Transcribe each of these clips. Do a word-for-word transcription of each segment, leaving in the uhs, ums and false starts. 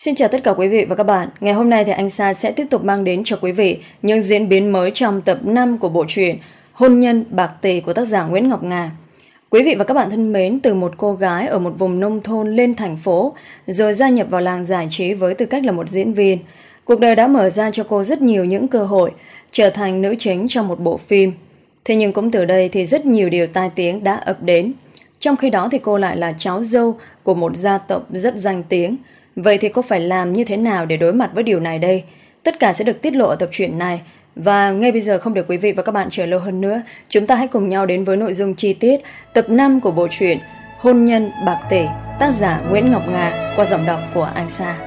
Xin chào tất cả quý vị và các bạn. Ngày hôm nay thì anh Sa sẽ tiếp tục mang đến cho quý vị những diễn biến mới trong tập năm của bộ truyện Hôn nhân bạc tỷ của tác giả Nguyễn Ngọc Nga. Quý vị và các bạn thân mến, từ một cô gái ở một vùng nông thôn lên thành phố, rồi gia nhập vào làng giải trí với tư cách là một diễn viên, cuộc đời đã mở ra cho cô rất nhiều những cơ hội trở thành nữ chính trong một bộ phim. Thế nhưng cũng từ đây thì rất nhiều điều tai tiếng đã ập đến. Trong khi đó thì cô lại là cháu dâu của một gia tộc rất danh tiếng. Vậy thì cô phải làm như thế nào để đối mặt với điều này đây? Tất cả sẽ được tiết lộ ở tập truyện này. Và ngay bây giờ không để quý vị và các bạn chờ lâu hơn nữa, chúng ta hãy cùng nhau đến với nội dung chi tiết tập năm của bộ truyện Hôn nhân bạc tỷ, tác giả Nguyễn Ngọc Nga, qua giọng đọc của anh Sa.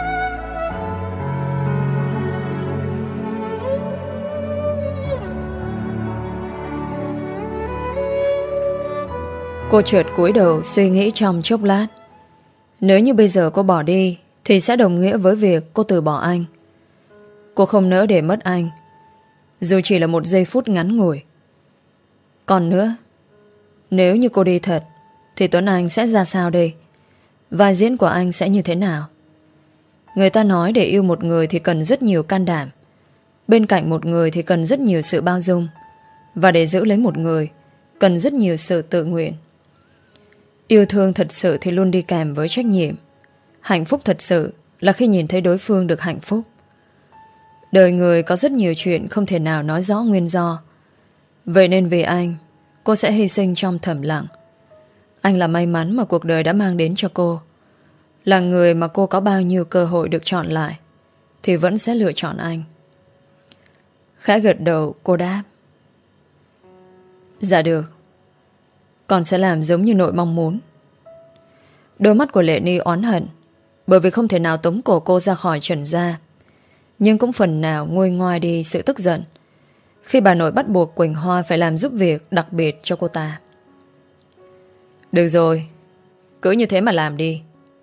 Cô chợt cúi đầu suy nghĩ trong chốc lát. Nếu như bây giờ cô bỏ đi thì sẽ đồng nghĩa với việc cô từ bỏ anh. Cô không nỡ để mất anh, dù chỉ là một giây phút ngắn ngủi. Còn nữa, nếu như cô đi thật thì Tuấn Anh sẽ ra sao đây? Vai diễn của anh sẽ như thế nào? Người ta nói để yêu một người thì cần rất nhiều can đảm, bên cạnh một người thì cần rất nhiều sự bao dung, và để giữ lấy một người cần rất nhiều sự tự nguyện. Yêu thương thật sự thì luôn đi kèm với trách nhiệm. Hạnh phúc thật sự là khi nhìn thấy đối phương được hạnh phúc. Đời người có rất nhiều chuyện không thể nào nói rõ nguyên do. Vậy nên vì anh, cô sẽ hy sinh trong thầm lặng. Anh là may mắn mà cuộc đời đã mang đến cho cô, là người mà cô có bao nhiêu cơ hội được chọn lại thì vẫn sẽ lựa chọn anh. Khẽ gật đầu, cô đáp: Dạ được, con sẽ làm giống như nội mong muốn. Đôi mắt của Lệ Ni oán hận, bởi vì không thể nào tống cổ cô ra khỏi Trần gia, nhưng cũng phần nào nguôi ngoai đi sự tức giận khi bà nội bắt buộc Quỳnh Hoa phải làm giúp việc đặc biệt cho cô ta. Được rồi, cứ như thế mà làm đi.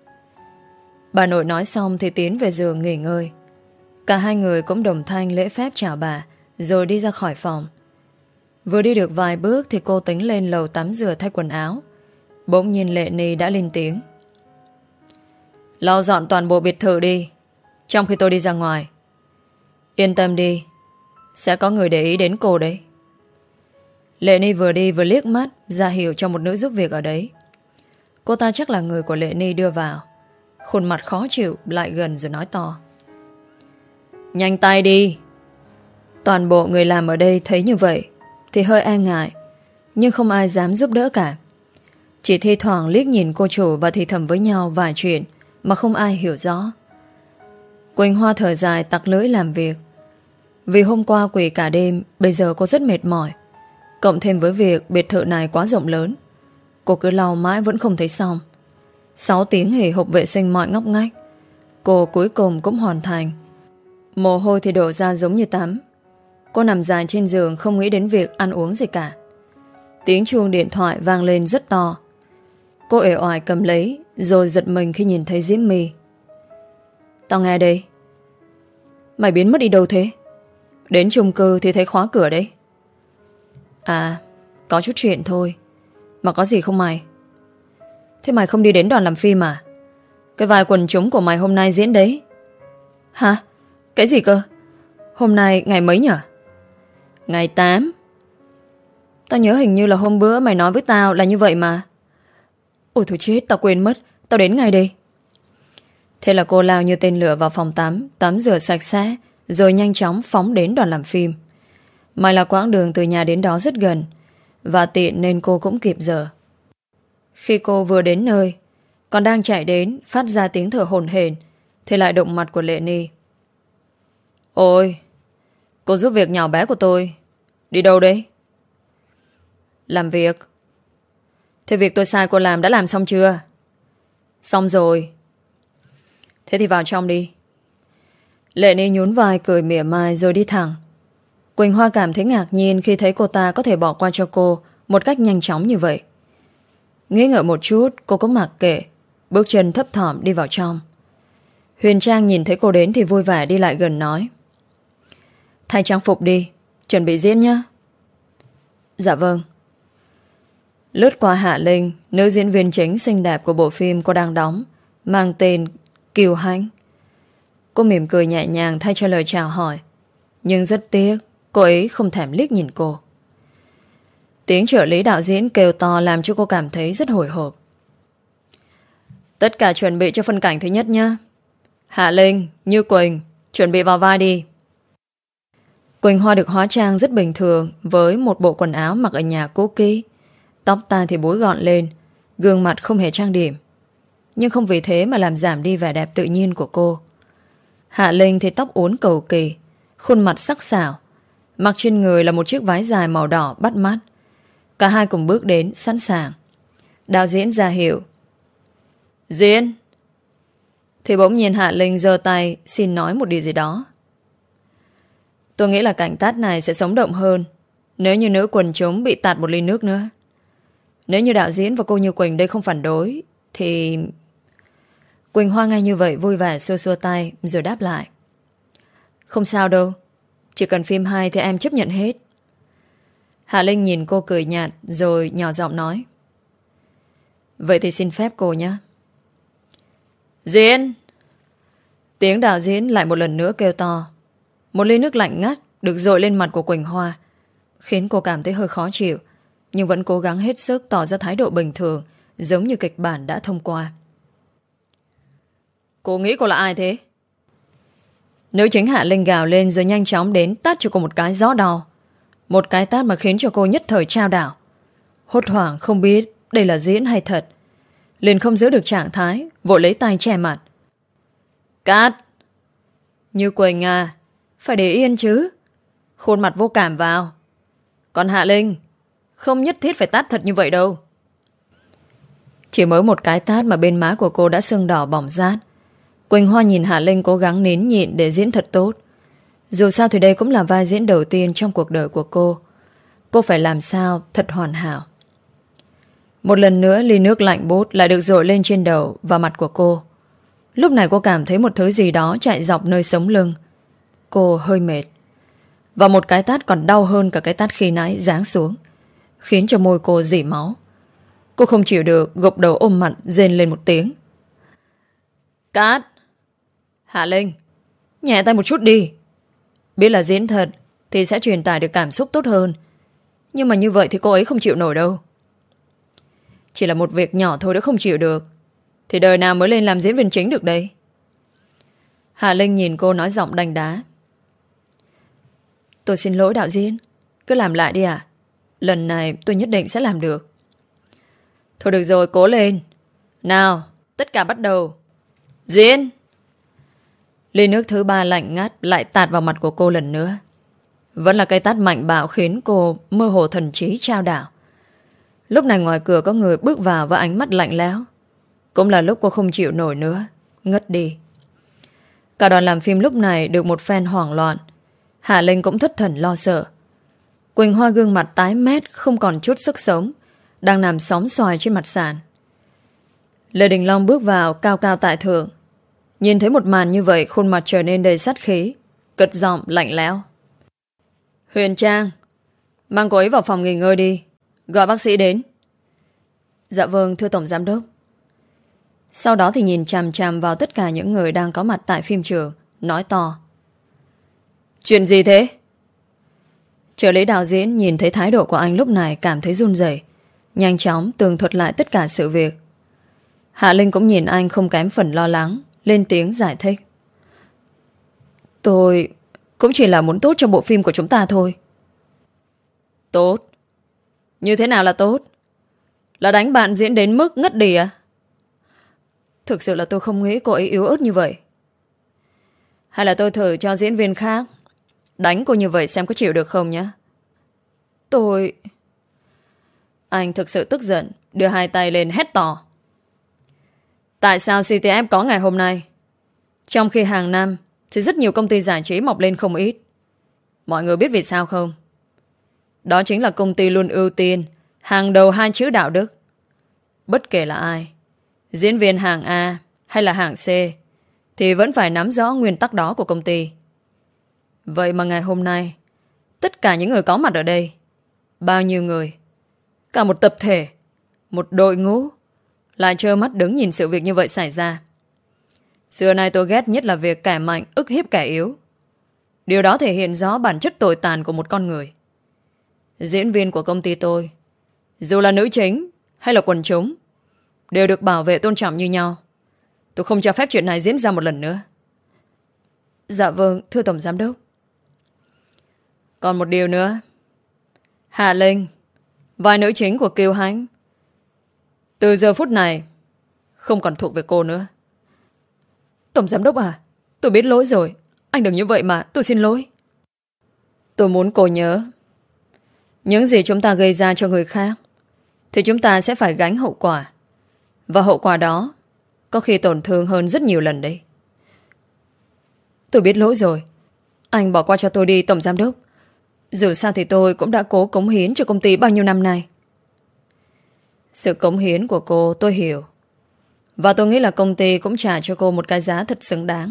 Bà nội nói xong thì tiến về giường nghỉ ngơi. Cả hai người cũng đồng thanh lễ phép chào bà, rồi đi ra khỏi phòng. Vừa đi được vài bước thì cô tính lên lầu tắm rửa thay quần áo. Bỗng nhiên Lệ Ni đã lên tiếng: Lau dọn toàn bộ biệt thự đi, trong khi tôi đi ra ngoài. Yên tâm đi, sẽ có người để ý đến cô đấy. Lệ Ni vừa đi vừa liếc mắt ra hiệu cho một nữ giúp việc ở đấy. Cô ta chắc là người của Lệ Ni đưa vào. Khuôn mặt khó chịu lại gần rồi nói to: Nhanh tay đi. Toàn bộ người làm ở đây thấy như vậy thì hơi e ngại, nhưng không ai dám giúp đỡ cả. Chỉ thi thoảng liếc nhìn cô chủ và thì thầm với nhau vài chuyện mà không ai hiểu rõ. Quỳnh Hoa thở dài tặc lưỡi làm việc. Vì hôm qua quỳ cả đêm, bây giờ cô rất mệt mỏi. Cộng thêm với việc biệt thự này quá rộng lớn, cô cứ lau mãi vẫn không thấy xong. Sáu tiếng hì hục vệ sinh mọi ngóc ngách, cô cuối cùng cũng hoàn thành. Mồ hôi thì đổ ra giống như tắm. Cô nằm dài trên giường không nghĩ đến việc ăn uống gì cả. Tiếng chuông điện thoại vang lên rất to. Cô uể oải cầm lấy, rồi giật mình khi nhìn thấy Diễm My. Tao nghe đây. Mày biến mất đi đâu thế? Đến chung cư thì thấy khóa cửa đấy. À, có chút chuyện thôi. Mà có gì không mày? Thế mày không đi đến đoàn làm phim à? Cái vai quần chúng của mày hôm nay diễn đấy. Hả? Cái gì cơ? Hôm nay ngày mấy nhỉ? Ngày tám. Tao nhớ hình như là hôm bữa mày nói với tao là như vậy mà. Ôi thôi chết, tao quên mất. Tao đến ngay đây. Thế là cô lao như tên lửa vào phòng tắm, tắm rửa sạch sẽ, rồi nhanh chóng phóng đến đoàn làm phim. May là quãng đường từ nhà đến đó rất gần, và tiện nên cô cũng kịp giờ. Khi cô vừa đến nơi, còn đang chạy đến phát ra tiếng thở hổn hển, thì lại đụng mặt của Lệ Ni. Ôi, cô giúp việc nhỏ bé của tôi. Đi đâu đấy? Làm việc. Thế việc tôi sai cô làm đã làm xong chưa? Xong rồi. Thế thì vào trong đi. Lệ Ni nhún vai cười mỉa mai rồi đi thẳng. Quỳnh Hoa cảm thấy ngạc nhiên khi thấy cô ta có thể bỏ qua cho cô một cách nhanh chóng như vậy. Nghĩ ngợi một chút, cô cũng mặc kệ, bước chân thấp thỏm đi vào trong. Huyền Trang nhìn thấy cô đến thì vui vẻ đi lại gần nói: Thay trang phục đi, chuẩn bị diễn nhé. Dạ vâng. Lướt qua Hạ Linh, nữ diễn viên chính xinh đẹp của bộ phim cô đang đóng, mang tên Kiều Hanh, Cô mỉm cười nhẹ nhàng thay cho lời chào hỏi. Nhưng rất tiếc, cô ấy không thèm liếc nhìn cô. Tiếng trợ lý đạo diễn kêu to làm cho cô cảm thấy rất hồi hộp. Tất cả chuẩn bị cho phân cảnh thứ nhất nhé. Hạ Linh, Như Quỳnh, chuẩn bị vào vai đi. Quỳnh Hoa được hóa trang rất bình thường với một bộ quần áo mặc ở nhà cũ kỹ. Tóc tai thì búi gọn lên, gương mặt không hề trang điểm. Nhưng không vì thế mà làm giảm đi vẻ đẹp tự nhiên của cô. Hạ Linh thì tóc uốn cầu kỳ, khuôn mặt sắc sảo, mặc trên người là một chiếc váy dài màu đỏ bắt mắt. Cả hai cùng bước đến sẵn sàng. Đạo diễn ra hiệu diễn. Thì bỗng nhiên Hạ Linh giơ tay xin nói một điều gì đó. Tôi nghĩ là cảnh tát này sẽ sống động hơn nếu như nữ quần chúng bị tạt một ly nước nữa. Nếu như đạo diễn và cô Như Quỳnh đây không phản đối thì... Quỳnh Hoa ngay như vậy vui vẻ xua xua tay rồi đáp lại. Không sao đâu, chỉ cần phim hay thì em chấp nhận hết. Hạ Linh nhìn cô cười nhạt rồi nhỏ giọng nói. Vậy thì xin phép cô nhé. Diễn. Tiếng đạo diễn lại một lần nữa kêu to. Một ly nước lạnh ngắt được dội lên mặt của Quỳnh Hoa, khiến cô cảm thấy hơi khó chịu, nhưng vẫn cố gắng hết sức tỏ ra thái độ bình thường, giống như kịch bản đã thông qua. Cô nghĩ cô là ai thế? Nữ chính Hạ Linh gào lên rồi nhanh chóng đến tát cho cô một cái gió đau. Một cái tát mà khiến cho cô nhất thời trao đảo. Hốt hoảng không biết đây là diễn hay thật, liền không giữ được trạng thái, vội lấy tay che mặt. Cát. Như Quỳnh à, phải để yên chứ. Khuôn mặt vô cảm vào. Còn Hạ Linh, không nhất thiết phải tát thật như vậy đâu. Chỉ mới một cái tát mà bên má của cô đã sưng đỏ bỏng rát. Quỳnh Hoa nhìn Hạ Linh cố gắng nín nhịn để diễn thật tốt. Dù sao thì đây cũng là vai diễn đầu tiên trong cuộc đời của cô. Cô phải làm sao thật hoàn hảo. Một lần nữa ly nước lạnh bút lại được dội lên trên đầu và mặt của cô. Lúc này cô cảm thấy một thứ gì đó chạy dọc nơi sống lưng. Cô hơi mệt. Và một cái tát còn đau hơn cả cái tát khi nãy giáng xuống, khiến cho môi cô rỉ máu. Cô không chịu được, gục đầu ôm mặt rên lên một tiếng. Cát. Hạ Linh, nhẹ tay một chút đi. Biết là diễn thật thì sẽ truyền tải được cảm xúc tốt hơn, nhưng mà như vậy thì cô ấy không chịu nổi đâu. Chỉ là một việc nhỏ thôi đã không chịu được thì đời nào mới lên làm diễn viên chính được đây. Hạ Linh nhìn cô nói giọng đanh đá. Tôi xin lỗi đạo diễn, cứ làm lại đi ạ. Lần này tôi nhất định sẽ làm được. Thôi được rồi, cố lên. Nào, tất cả bắt đầu. Diễn. Ly nước thứ ba lạnh ngắt lại tạt vào mặt của cô lần nữa. Vẫn là cái tát mạnh bạo khiến cô mơ hồ thần trí trao đảo. Lúc này ngoài cửa có người bước vào với ánh mắt lạnh lẽo. Cũng là lúc cô không chịu nổi nữa, ngất đi. Cả đoàn làm phim lúc này được một phen hoảng loạn. Hạ Linh cũng thất thần lo sợ. Quỳnh Hoa gương mặt tái mét, không còn chút sức sống, đang nằm sóng xoài trên mặt sàn. Lê Đình Long bước vào cao cao tại thượng. Nhìn thấy một màn như vậy, khuôn mặt trở nên đầy sát khí, cất giọng lạnh lẽo. Huyền Trang, mang cô ấy vào phòng nghỉ ngơi đi, gọi bác sĩ đến. Dạ vâng, thưa Tổng Giám đốc. Sau đó thì nhìn chằm chằm vào tất cả những người đang có mặt tại phim trường, nói to. Chuyện gì thế? Trợ lý đạo diễn nhìn thấy thái độ của anh lúc này cảm thấy run rẩy, nhanh chóng tường thuật lại tất cả sự việc. Hạ Linh cũng nhìn anh không kém phần lo lắng, lên tiếng giải thích. Tôi cũng chỉ là muốn tốt cho bộ phim của chúng ta thôi. Tốt? Như thế nào là tốt? Là đánh bạn diễn đến mức ngất đi à? Thực sự là tôi không nghĩ cô ấy yếu ớt như vậy. Hay là tôi thử cho diễn viên khác đánh cô như vậy xem có chịu được không nhé. Tôi... Anh thực sự tức giận, đưa hai tay lên hét to. Tại sao xê tê ép có ngày hôm nay, trong khi hàng năm thì rất nhiều công ty giải trí mọc lên không ít? Mọi người biết vì sao không? Đó chính là công ty luôn ưu tiên hàng đầu hai chữ đạo đức. Bất kể là ai, diễn viên hàng A hay là hàng C, thì vẫn phải nắm rõ nguyên tắc đó của công ty. Vậy mà ngày hôm nay, tất cả những người có mặt ở đây, bao nhiêu người, cả một tập thể, một đội ngũ, lại trơ mắt đứng nhìn sự việc như vậy xảy ra. Xưa nay tôi ghét nhất là việc kẻ mạnh ức hiếp kẻ yếu. Điều đó thể hiện rõ bản chất tồi tàn của một con người. Diễn viên của công ty tôi, dù là nữ chính hay là quần chúng, đều được bảo vệ tôn trọng như nhau. Tôi không cho phép chuyện này diễn ra một lần nữa. Dạ vâng, thưa Tổng Giám Đốc. Còn một điều nữa. Hạ Linh, vai nữ chính của Kiều Hãnh, từ giờ phút này không còn thuộc về cô nữa. Tổng Giám Đốc à, tôi biết lỗi rồi. Anh đừng như vậy mà, tôi xin lỗi. Tôi muốn cô nhớ, những gì chúng ta gây ra cho người khác thì chúng ta sẽ phải gánh hậu quả. Và hậu quả đó có khi tổn thương hơn rất nhiều lần đấy. Tôi biết lỗi rồi. Anh bỏ qua cho tôi đi, Tổng Giám Đốc. Dù sao thì tôi cũng đã cố cống hiến cho công ty bao nhiêu năm nay. Sự cống hiến của cô tôi hiểu. Và tôi nghĩ là công ty cũng trả cho cô một cái giá thật xứng đáng.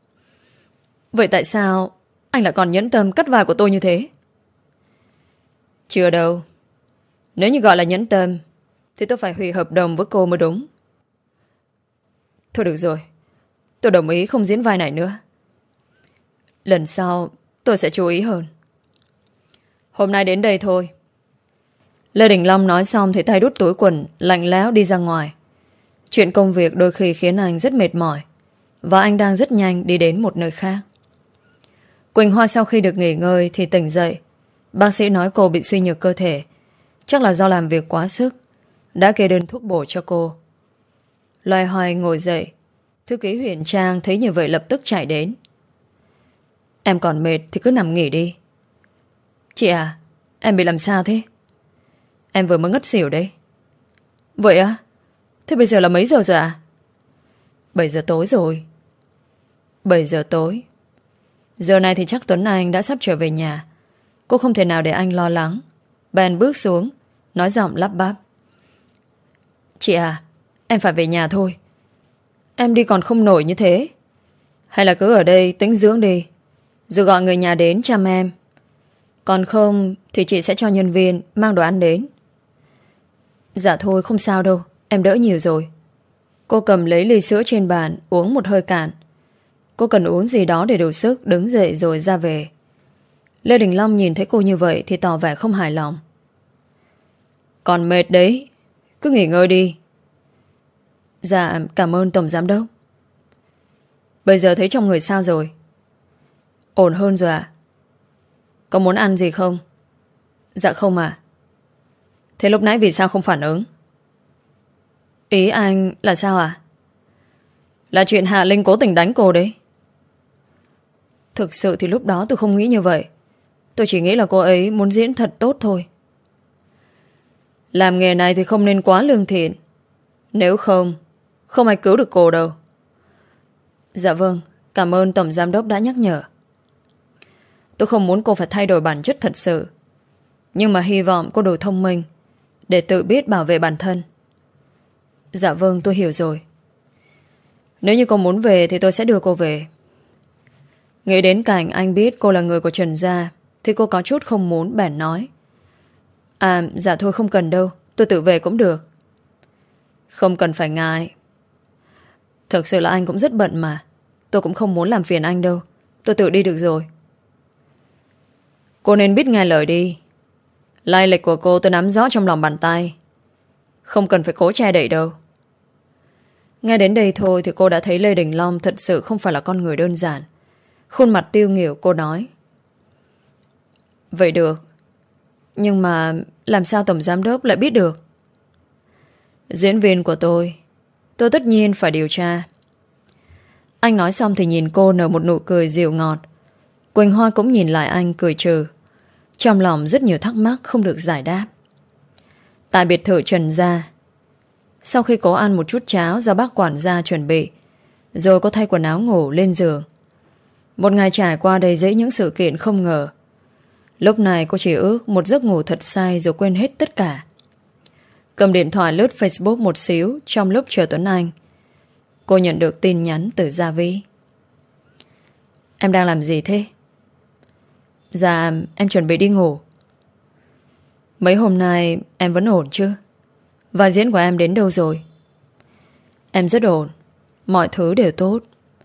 Vậy tại sao anh lại còn nhẫn tâm cắt vai của tôi như thế? Chưa đâu. Nếu như gọi là nhẫn tâm thì tôi phải hủy hợp đồng với cô mới đúng. Thôi được rồi, tôi đồng ý không diễn vai này nữa. Lần sau tôi sẽ chú ý hơn. Hôm nay đến đây thôi. Lê Đình Long nói xong thì tay đút túi quần, lạnh lẽo đi ra ngoài. Chuyện công việc đôi khi khiến anh rất mệt mỏi, và anh đang rất nhanh đi đến một nơi khác. Quỳnh Hoa sau khi được nghỉ ngơi thì tỉnh dậy. Bác sĩ nói cô bị suy nhược cơ thể, chắc là do làm việc quá sức, đã kê đơn thuốc bổ cho cô. Loay hoay ngồi dậy, thư ký Huyền Trang thấy như vậy lập tức chạy đến. Em còn mệt thì cứ nằm nghỉ đi. Chị à, em bị làm sao thế? Em vừa mới ngất xỉu đấy. Vậy á? Thế bây giờ là mấy giờ rồi à? bảy giờ tối rồi. bảy giờ tối. Giờ này thì chắc Tuấn Anh đã sắp trở về nhà. Cô không thể nào để anh lo lắng. Bèn bước xuống, nói giọng lắp bắp. Chị à, em phải về nhà thôi. Em đi còn không nổi như thế. Hay là cứ ở đây tĩnh dưỡng đi, rồi gọi người nhà đến chăm em. Còn không thì chị sẽ cho nhân viên mang đồ ăn đến. Dạ thôi, không sao đâu, em đỡ nhiều rồi. Cô cầm lấy ly sữa trên bàn, uống một hơi cạn. Cô cần uống gì đó để đủ sức, đứng dậy rồi ra về. Lê Đình Long nhìn thấy cô như vậy thì tỏ vẻ không hài lòng. Còn mệt đấy, cứ nghỉ ngơi đi. Dạ, cảm ơn Tổng Giám Đốc. Bây giờ thấy trong người sao rồi? Ổn hơn rồi ạ. Có muốn ăn gì không? Dạ không ạ. Thế lúc nãy vì sao không phản ứng? Ý anh là sao ạ? Là chuyện Hạ Linh cố tình đánh cô đấy. Thực sự thì lúc đó tôi không nghĩ như vậy. Tôi chỉ nghĩ là cô ấy muốn diễn thật tốt thôi. Làm nghề này thì không nên quá lương thiện. Nếu không, không ai cứu được cô đâu. Dạ vâng, cảm ơn Tổng Giám Đốc đã nhắc nhở. Tôi không muốn cô phải thay đổi bản chất thật sự, nhưng mà hy vọng cô đủ thông minh để tự biết bảo vệ bản thân. Dạ vâng, tôi hiểu rồi. Nếu như cô muốn về thì tôi sẽ đưa cô về. Nghĩ đến cảnh anh biết cô là người của Trần Gia thì cô có chút không muốn, bèn nói. À, dạ thôi không cần đâu, tôi tự về cũng được. Không cần phải ngại. Thực sự là anh cũng rất bận mà. Tôi cũng không muốn làm phiền anh đâu. Tôi tự đi được rồi. Cô nên biết nghe lời đi. Lai lịch của cô tôi nắm rõ trong lòng bàn tay. Không cần phải cố che đậy đâu. Nghe đến đây thôi thì cô đã thấy Lê Đình Long thật sự không phải là con người đơn giản. Khuôn mặt tiêu nghỉu cô nói. Vậy được. Nhưng mà làm sao Tổng Giám Đốc lại biết được? Diễn viên của tôi, tôi tất nhiên phải điều tra. Anh nói xong thì nhìn cô nở một nụ cười dịu ngọt. Quỳnh Hoa cũng nhìn lại anh cười trừ. Trong lòng rất nhiều thắc mắc không được giải đáp. Tại biệt thự Trần Gia, sau khi cô ăn một chút cháo do bác quản gia chuẩn bị, rồi cô thay quần áo ngủ lên giường. Một ngày trải qua đầy dẫy những sự kiện không ngờ. Lúc này cô chỉ ước một giấc ngủ thật say rồi quên hết tất cả. Cầm điện thoại lướt Facebook một xíu trong lúc chờ Tuấn Anh. Cô nhận được tin nhắn từ Gia Vi. Em đang làm gì thế? Dạ, em chuẩn bị đi ngủ. Mấy hôm nay em vẫn ổn chứ? Vai diễn của em đến đâu rồi? Em rất ổn. Mọi thứ đều tốt.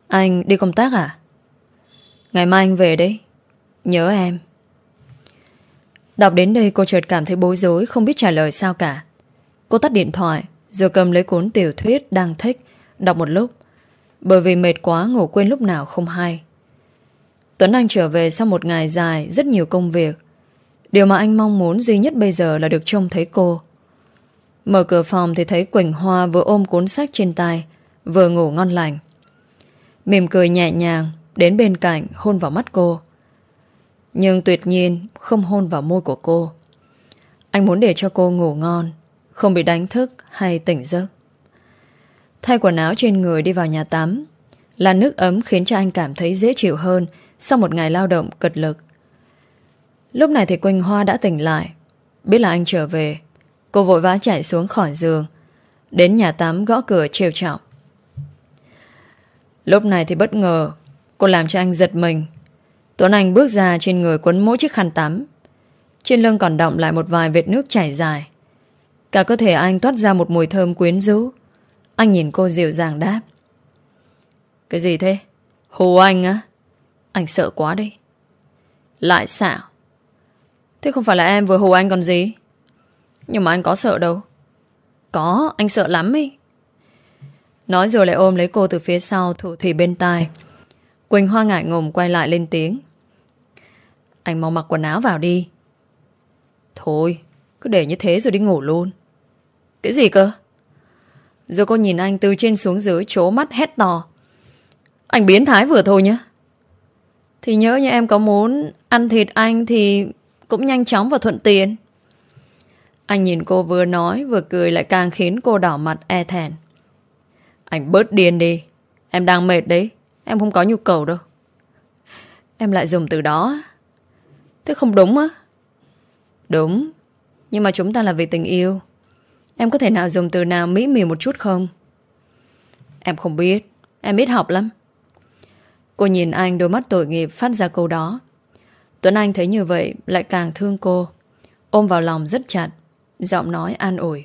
Anh đi công tác à? Ngày mai anh về đấy. Nhớ em. Đọc đến đây cô chợt cảm thấy bối rối, không biết trả lời sao cả. Cô tắt điện thoại rồi cầm lấy cuốn tiểu thuyết đang thích, đọc một lúc. Bởi vì mệt quá ngủ quên lúc nào không hay. Tuấn Anh trở về sau một ngày dài, rất nhiều công việc. Điều mà anh mong muốn duy nhất bây giờ là được trông thấy cô. Mở cửa phòng thì thấy Quỳnh Hoa vừa ôm cuốn sách trên tay, vừa ngủ ngon lành. Mỉm cười nhẹ nhàng đến bên cạnh hôn vào mắt cô. Nhưng tuyệt nhiên không hôn vào môi của cô. Anh muốn để cho cô ngủ ngon, không bị đánh thức hay tỉnh giấc. Thay quần áo trên người đi vào nhà tắm. Làn nước ấm khiến cho anh cảm thấy dễ chịu hơn sau một ngày lao động cật lực. Lúc này thì Quỳnh Hoa đã tỉnh lại. Biết là anh trở về, cô vội vã chạy xuống khỏi giường, đến nhà tắm gõ cửa trêu chọc. Lúc này thì bất ngờ cô làm cho anh giật mình. Tuấn Anh bước ra, trên người quấn mỗi chiếc khăn tắm, trên lưng còn đọng lại một vài vệt nước chảy dài. Cả cơ thể anh toát ra một mùi thơm quyến rũ. Anh nhìn cô dịu dàng đáp: Cái gì thế? Hù anh á? Anh sợ quá đi. Lại xạo. Thế không phải là em vừa hù anh còn gì? Nhưng mà anh có sợ đâu. Có, anh sợ lắm ý. Nói rồi lại ôm lấy cô từ phía sau, thủ thỉ bên tai. Quỳnh Hoa ngại ngùng quay lại lên tiếng: Anh mau mặc quần áo vào đi. Thôi, cứ để như thế rồi đi ngủ luôn. Cái gì cơ? Rồi cô nhìn anh từ trên xuống dưới, trố mắt hét to: Anh biến thái vừa thôi nhá. Thì nhớ như em có muốn ăn thịt anh thì cũng nhanh chóng và thuận tiện. Anh nhìn cô vừa nói vừa cười, lại càng khiến cô đỏ mặt e thẹn. Anh bớt điên đi. Em đang mệt đấy. Em không có nhu cầu đâu. Em lại dùng từ đó. Thế không đúng á? Đúng. Nhưng mà chúng ta là vì tình yêu. Em có thể nào dùng từ nào mỹ mì một chút không? Em không biết. Em ít học lắm. Cô nhìn anh, đôi mắt tội nghiệp phát ra câu đó. Tuấn Anh thấy như vậy lại càng thương cô, ôm vào lòng rất chặt, giọng nói an ủi: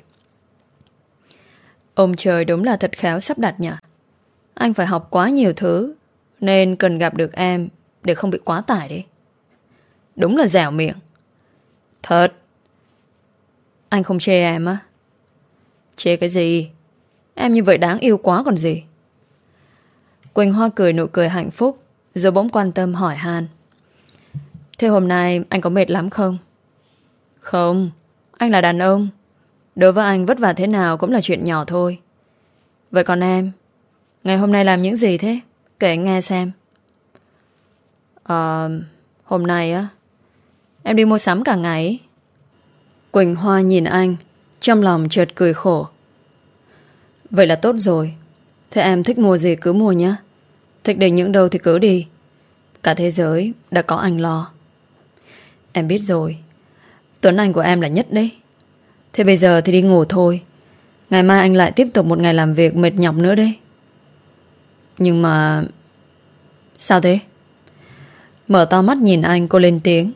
Ông trời đúng là thật khéo sắp đặt nhỉ. Anh phải học quá nhiều thứ, nên cần gặp được em để không bị quá tải đấy. Đúng là dẻo miệng. Thật. Anh không chê em á? Chê cái gì? Em như vậy đáng yêu quá còn gì. Quỳnh Hoa cười nụ cười hạnh phúc, rồi bỗng quan tâm hỏi han: Thế hôm nay anh có mệt lắm không? Không, anh là đàn ông. Đối với anh vất vả thế nào cũng là chuyện nhỏ thôi. Vậy còn em, ngày hôm nay làm những gì thế? Kể anh nghe xem. Ờ, hôm nay á, em đi mua sắm cả ngày. Quỳnh Hoa nhìn anh, trong lòng chợt cười khổ. Vậy là tốt rồi. Thế em thích mua gì cứ mua nhé. Thích đến những đâu thì cứ đi. Cả thế giới đã có anh lo. Em biết rồi. Tuấn Anh của em là nhất đấy. Thế bây giờ thì đi ngủ thôi. Ngày mai anh lại tiếp tục một ngày làm việc mệt nhọc nữa đấy. Nhưng mà... Sao thế? Mở to mắt nhìn anh, cô lên tiếng: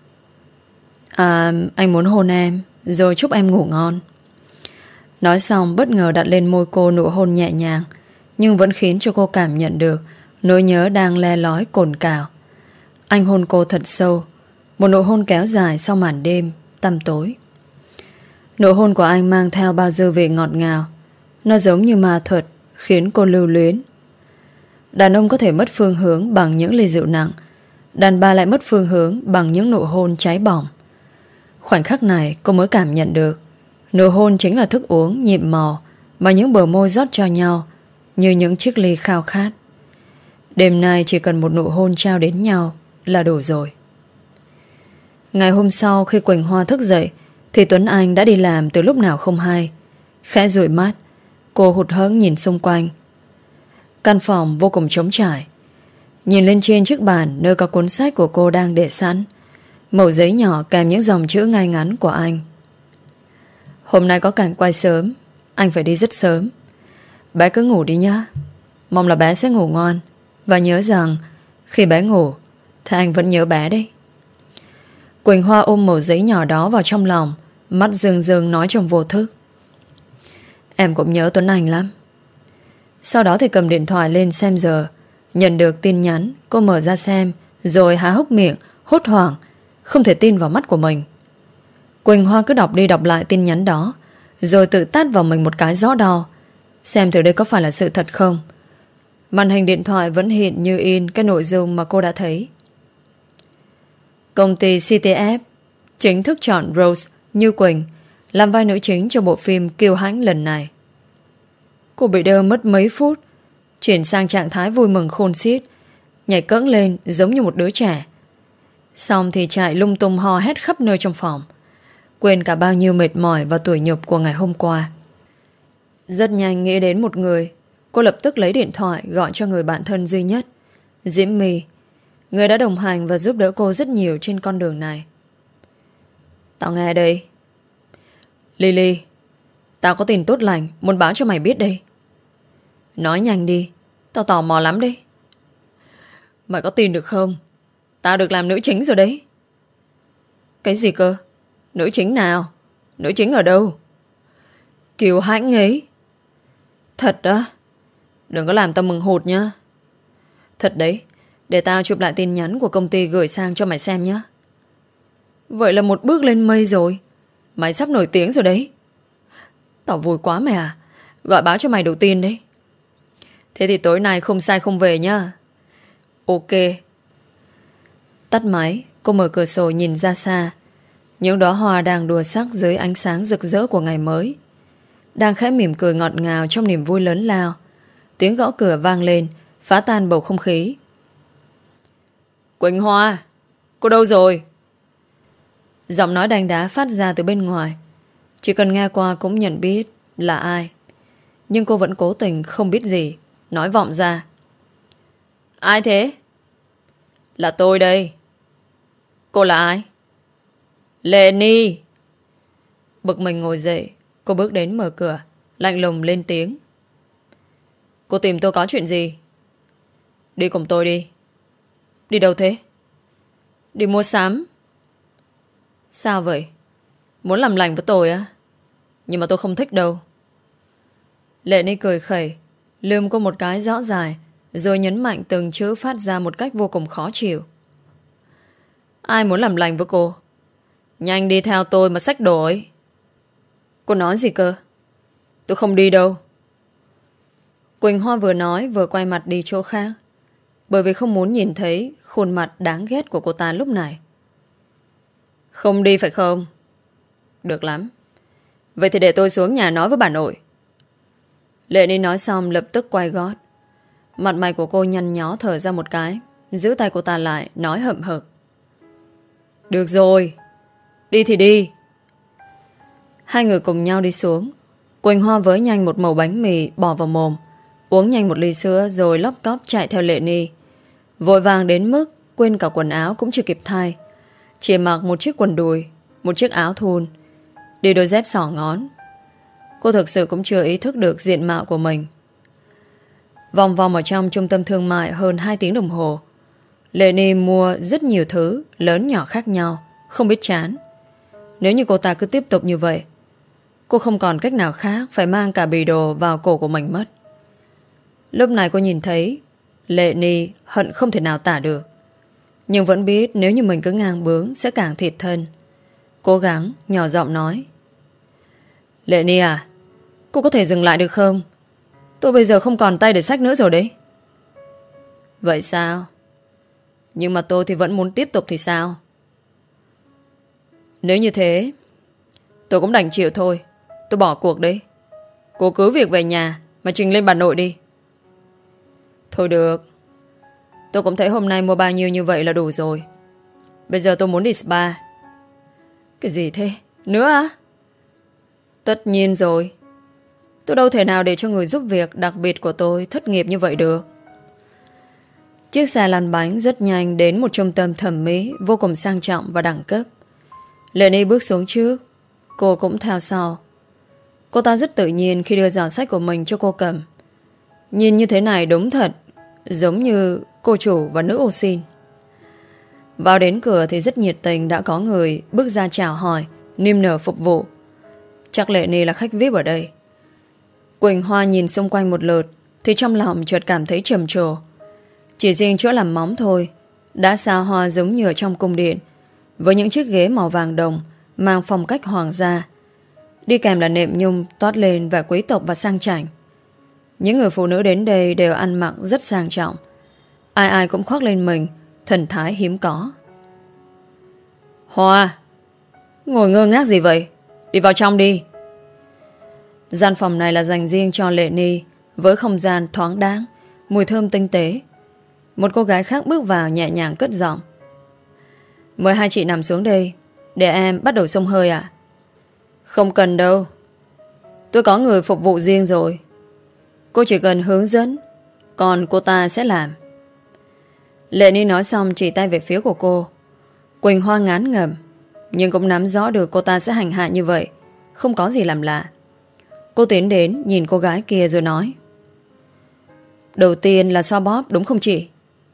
À, anh muốn hôn em, rồi chúc em ngủ ngon. Nói xong bất ngờ đặt lên môi cô nụ hôn nhẹ nhàng, nhưng vẫn khiến cho cô cảm nhận được nỗi nhớ đang le lói cồn cào. Anh hôn cô thật sâu, một nụ hôn kéo dài sau màn đêm tăm tối. Nụ hôn của anh mang theo bao dư vị ngọt ngào. Nó giống như ma thuật, khiến cô lưu luyến. Đàn ông có thể mất phương hướng bằng những ly rượu nặng, đàn bà lại mất phương hướng bằng những nụ hôn cháy bỏng. Khoảnh khắc này cô mới cảm nhận được nụ hôn chính là thức uống nhiệm màu mà những bờ môi rót cho nhau như những chiếc ly khao khát. Đêm nay chỉ cần một nụ hôn trao đến nhau là đủ rồi. Ngày hôm sau khi Quỳnh Hoa thức dậy thì Tuấn Anh đã đi làm từ lúc nào không hay. Khẽ dụi mắt, cô hụt hẫng nhìn xung quanh. Căn phòng vô cùng trống trải. Nhìn lên trên chiếc bàn nơi có cuốn sách của cô đang để sẵn, mẩu giấy nhỏ kèm những dòng chữ ngay ngắn của anh. Hôm nay có cảnh quay sớm, anh phải đi rất sớm. Bé cứ ngủ đi nhá. Mong là bé sẽ ngủ ngon. Và nhớ rằng khi bé ngủ thì anh vẫn nhớ bé đấy. Quỳnh Hoa ôm mẩu giấy nhỏ đó vào trong lòng, mắt rưng rưng nói trong vô thức: Em cũng nhớ Tuấn Anh lắm. Sau đó thì cầm điện thoại lên xem giờ. Nhận được tin nhắn, cô mở ra xem, rồi há hốc miệng, hốt hoảng, không thể tin vào mắt của mình. Quỳnh Hoa cứ đọc đi đọc lại tin nhắn đó, rồi tự tát vào mình một cái rõ đau, xem thử đây có phải là sự thật không. Màn hình điện thoại vẫn hiện như in cái nội dung mà cô đã thấy. Công ty xê tê ép chính thức chọn Rose Như Quỳnh làm vai nữ chính cho bộ phim kiêu hãnh lần này. Cô bị đơ mất mấy phút, chuyển sang trạng thái vui mừng khôn xiết, nhảy cẫng lên giống như một đứa trẻ. Xong thì chạy lung tung hò hét khắp nơi trong phòng, quên cả bao nhiêu mệt mỏi và tủi nhục của ngày hôm qua. Rất nhanh nghĩ đến một người, cô lập tức lấy điện thoại gọi cho người bạn thân duy nhất, Diễm My, người đã đồng hành và giúp đỡ cô rất nhiều trên con đường này. Tao nghe đây. Lily, tao có tin tốt lành muốn báo cho mày biết đây. Nói nhanh đi, tao tò mò lắm đấy. Mày có tin được không? Tao được làm nữ chính rồi đấy. Cái gì cơ? Nữ chính nào? Nữ chính ở đâu? Kiều hãnh ấy. Thật đó? Đừng có làm tao mừng hụt nhá. Thật đấy. Để tao chụp lại tin nhắn của công ty gửi sang cho mày xem nhé. Vậy là một bước lên mây rồi. Mày sắp nổi tiếng rồi đấy. Tao vui quá mày à. Gọi báo cho mày đầu tiên đấy. Thế thì tối nay không sai không về nhá. Ok. Tắt máy, cô mở cửa sổ nhìn ra xa. Những đóa hoa đang đua sắc dưới ánh sáng rực rỡ của ngày mới. Đang khẽ mỉm cười ngọt ngào trong niềm vui lớn lao. Tiếng gõ cửa vang lên, phá tan bầu không khí. Quỳnh Hoa, cô đâu rồi? Giọng nói đanh đá phát ra từ bên ngoài. Chỉ cần nghe qua cũng nhận biết là ai. Nhưng cô vẫn cố tình không biết gì, nói vọng ra. Ai thế? Là tôi đây. Cô là ai? Lệ Ni. Bực mình ngồi dậy, cô bước đến mở cửa, lạnh lùng lên tiếng. Cô tìm tôi có chuyện gì? Đi cùng tôi đi. Đi đâu thế? Đi mua sắm. Sao vậy? Muốn làm lành với tôi á? Nhưng mà tôi không thích đâu. Lệ Ni cười khẩy, lườm cô một cái rõ dài, rồi nhấn mạnh từng chữ phát ra một cách vô cùng khó chịu. Ai muốn làm lành với cô? Nhanh đi theo tôi mà xách đồ ấy. Cô nói gì cơ? Tôi không đi đâu. Quỳnh Hoa vừa nói vừa quay mặt đi chỗ khác, bởi vì không muốn nhìn thấy khuôn mặt đáng ghét của cô ta lúc này. Không đi phải không? Được lắm. Vậy thì để tôi xuống nhà nói với bà nội. Lệ Ni nói xong lập tức quay gót. Mặt mày của cô nhăn nhó thở ra một cái, giữ tay cô ta lại, nói hậm hực. Được rồi, đi thì đi. Hai người cùng nhau đi xuống. Quỳnh Hoa với nhanh một mẩu bánh mì bỏ vào mồm, uống nhanh một ly sữa rồi lóc cóc chạy theo Lệ Ni. Vội vàng đến mức quên cả quần áo cũng chưa kịp thay, chỉ mặc một chiếc quần đùi, một chiếc áo thun, đi đôi dép xỏ ngón. Cô thực sự cũng chưa ý thức được diện mạo của mình. Vòng vòng ở trong trung tâm thương mại hơn hai tiếng đồng hồ. Lệ Ni mua rất nhiều thứ lớn nhỏ khác nhau, không biết chán. Nếu như cô ta cứ tiếp tục như vậy, cô không còn cách nào khác phải mang cả bì đồ vào cổ của mình mất. Lúc này cô nhìn thấy Lệ Ni hận không thể nào tả được, nhưng vẫn biết nếu như mình cứ ngang bướng sẽ càng thịt thân. Cố gắng nhỏ giọng nói. Lệ Ni à, cô có thể dừng lại được không? Tôi bây giờ không còn tay để xách nữa rồi đấy. Vậy sao? Nhưng mà tôi thì vẫn muốn tiếp tục thì sao? Nếu như thế, tôi cũng đành chịu thôi. Tôi bỏ cuộc đấy. Cô cứ việc về nhà mà trình lên bà nội đi. Thôi được. Tôi cũng thấy hôm nay mua bao nhiêu như vậy là đủ rồi. Bây giờ tôi muốn đi spa. Cái gì thế? Nữa á? Tất nhiên rồi. Tôi đâu thể nào để cho người giúp việc đặc biệt của tôi thất nghiệp như vậy được. Chiếc xe lăn bánh rất nhanh đến một trung tâm thẩm mỹ vô cùng sang trọng và đẳng cấp. Lệ Ni bước xuống trước, cô cũng theo sau. Cô ta rất tự nhiên khi đưa giỏ sách của mình cho cô cầm. Nhìn như thế này đúng thật giống như cô chủ và nữ ô xin. Vào đến cửa thì rất nhiệt tình đã có người bước ra chào hỏi, niềm nở phục vụ. Chắc Lệ Ni là khách vi ai pi ở đây. Quỳnh Hoa nhìn xung quanh một lượt thì trong lòng chợt cảm thấy trầm trồ. Chỉ riêng chỗ làm móng thôi đã xa hoa giống như ở trong cung điện, với những chiếc ghế màu vàng đồng mang phong cách hoàng gia. Đi kèm là nệm nhung toát lên vẻ quý tộc và sang chảnh. Những người phụ nữ đến đây đều ăn mặc rất sang trọng. Ai ai cũng khoác lên mình thần thái hiếm có. Hoa, ngồi ngơ ngác gì vậy? Đi vào trong đi. Gian phòng này là dành riêng cho Lệ Ni, với không gian thoáng đáng, mùi thơm tinh tế. Một cô gái khác bước vào nhẹ nhàng cất giọng. Mời hai chị nằm xuống đây, để em bắt đầu xông hơi ạ. Không cần đâu, tôi có người phục vụ riêng rồi. Cô chỉ cần hướng dẫn, còn cô ta sẽ làm. Lệ Ni nói xong chỉ tay về phía của cô. Quỳnh Hoa ngán ngẩm, nhưng cũng nắm rõ được cô ta sẽ hành hạ như vậy, không có gì làm lạ. Cô tiến đến nhìn cô gái kia rồi nói. Đầu tiên là xoa bóp đúng không chị?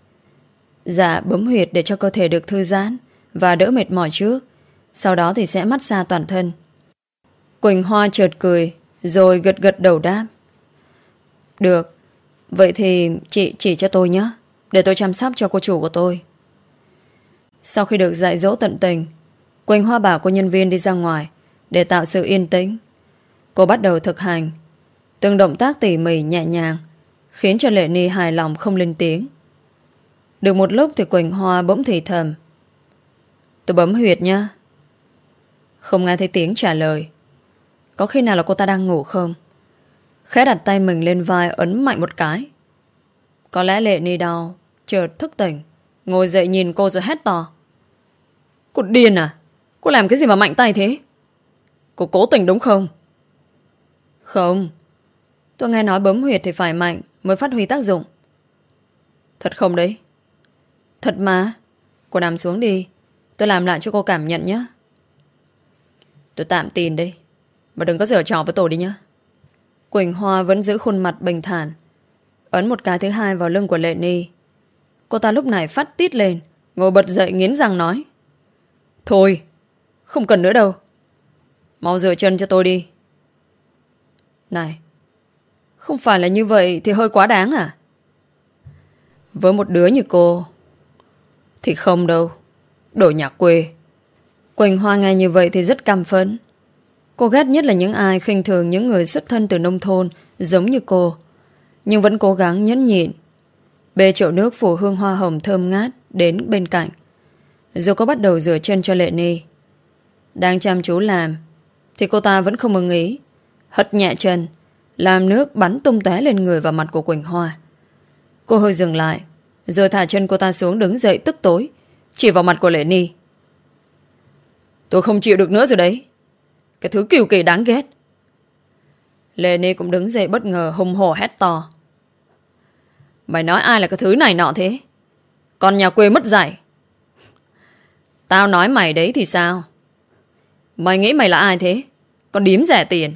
Dạ, bấm huyệt để cho cơ thể được thư giãn và đỡ mệt mỏi trước. Sau đó thì sẽ massage toàn thân. Quỳnh Hoa chợt cười rồi gật gật đầu đáp. Được, vậy thì chị chỉ cho tôi nhé, để tôi chăm sóc cho cô chủ của tôi. Sau khi được dạy dỗ tận tình, Quỳnh Hoa bảo cô nhân viên đi ra ngoài để tạo sự yên tĩnh. Cô bắt đầu thực hành từng động tác tỉ mỉ nhẹ nhàng, khiến cho Lệ Ni hài lòng không lên tiếng. Được một lúc thì Quỳnh Hoa bỗng thì thầm. Tôi bấm huyệt nha. Không nghe thấy tiếng trả lời. Có khi nào là cô ta đang ngủ không? Khẽ đặt tay mình lên vai ấn mạnh một cái. Có lẽ Lệ Ni đau, chợt thức tỉnh, ngồi dậy nhìn cô rồi hét to. Cô điên à? Cô làm cái gì mà mạnh tay thế? Cô cố tình đúng không? Không, tôi nghe nói bấm huyệt thì phải mạnh mới phát huy tác dụng. Thật không đấy? Thật mà. Cô nằm xuống đi, tôi làm lại cho cô cảm nhận nhé. Tôi tạm tin đi, mà đừng có giở trò với tôi đi nhé. Quỳnh Hoa vẫn giữ khuôn mặt bình thản, ấn một cái thứ hai vào lưng của Lệ Ni. Cô ta lúc này phát tít lên, ngồi bật dậy nghiến răng nói. Thôi, không cần nữa đâu. Mau rửa chân cho tôi đi. Này, không phải là như vậy thì hơi quá đáng à? Với một đứa như cô thì không đâu. Đồ nhà quê. Quỳnh Hoa nghe như vậy thì rất căm phẫn. Cô ghét nhất là những ai khinh thường những người xuất thân từ nông thôn giống như cô, nhưng vẫn cố gắng nhẫn nhịn. Bê chậu nước phủ hương hoa hồng thơm ngát đến bên cạnh, rồi cô bắt đầu rửa chân cho Lệ Ni. Đang chăm chú làm thì cô ta vẫn không ưng ý, hất nhẹ chân, làm nước bắn tung tóe lên người và mặt của Quỳnh Hoa. Cô hơi dừng lại, rồi thả chân cô ta xuống, đứng dậy tức tối, chỉ vào mặt của Lệ Ni. Tôi không chịu được nữa rồi đấy. Cái thứ kiêu kỳ đáng ghét. Lệ Ni cũng đứng dậy bất ngờ, hùng hổ hét to. Mày nói ai là cái thứ này nọ thế? Con nhà quê mất dạy. Tao nói mày đấy thì sao? Mày nghĩ mày là ai thế? Con đím rẻ tiền.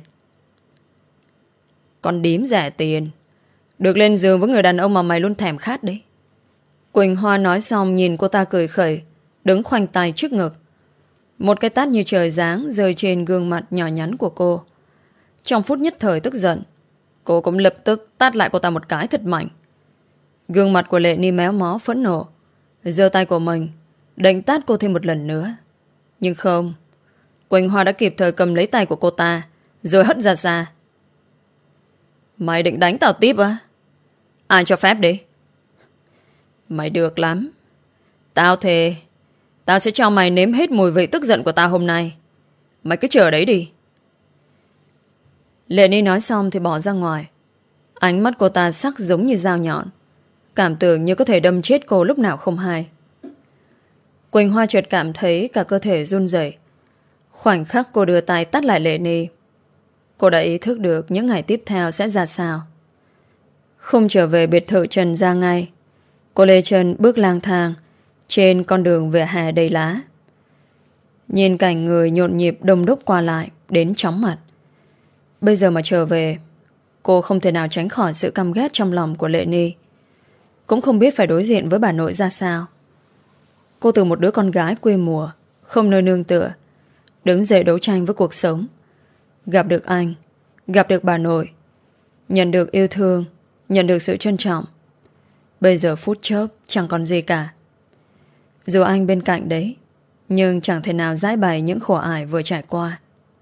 Con đím rẻ tiền được lên giường với người đàn ông mà mày luôn thèm khát đấy. Quỳnh Hoa nói xong nhìn cô ta cười khẩy, đứng khoanh tay trước ngực. Một cái tát như trời giáng rơi trên gương mặt nhỏ nhắn của cô. Trong phút nhất thời tức giận, cô cũng lập tức tát lại cô ta một cái thật mạnh. Gương mặt của Lệ Ni méo mó phẫn nộ, giơ tay của mình định tát cô thêm một lần nữa. Nhưng không, Quỳnh Hoa đã kịp thời cầm lấy tay của cô ta, rồi hất ra xa. Mày định đánh tao tiếp á? Ai cho phép đi? Mày được lắm. Tao thề, tao sẽ cho mày nếm hết mùi vị tức giận của tao hôm nay. Mày cứ chờ đấy đi. Lệ Ni nói xong thì bỏ ra ngoài. Ánh mắt cô ta sắc giống như dao nhọn, cảm tưởng như có thể đâm chết cô lúc nào không hay. Quỳnh Hoa chợt cảm thấy cả cơ thể run rẩy. Khoảnh khắc cô đưa tay tát lại Lệ Ni, cô đã ý thức được những ngày tiếp theo sẽ ra sao. Không trở về biệt thự Trần Gia ngay, cô lê chân bước lang thang trên con đường vỉa hè đầy lá. Nhìn cảnh người nhộn nhịp đông đúc qua lại đến chóng mặt. Bây giờ mà trở về, cô không thể nào tránh khỏi sự căm ghét trong lòng của Lệ Ni. Cũng không biết phải đối diện với bà nội ra sao. Cô từ một đứa con gái quê mùa, không nơi nương tựa, đứng dậy đấu tranh với cuộc sống. Gặp được anh, gặp được bà nội, nhận được yêu thương, nhận được sự trân trọng. bây giờ phút chốc chẳng còn gì cả. Dù anh bên cạnh đấy, nhưng chẳng thể nào giải bày những khổ ải vừa trải qua.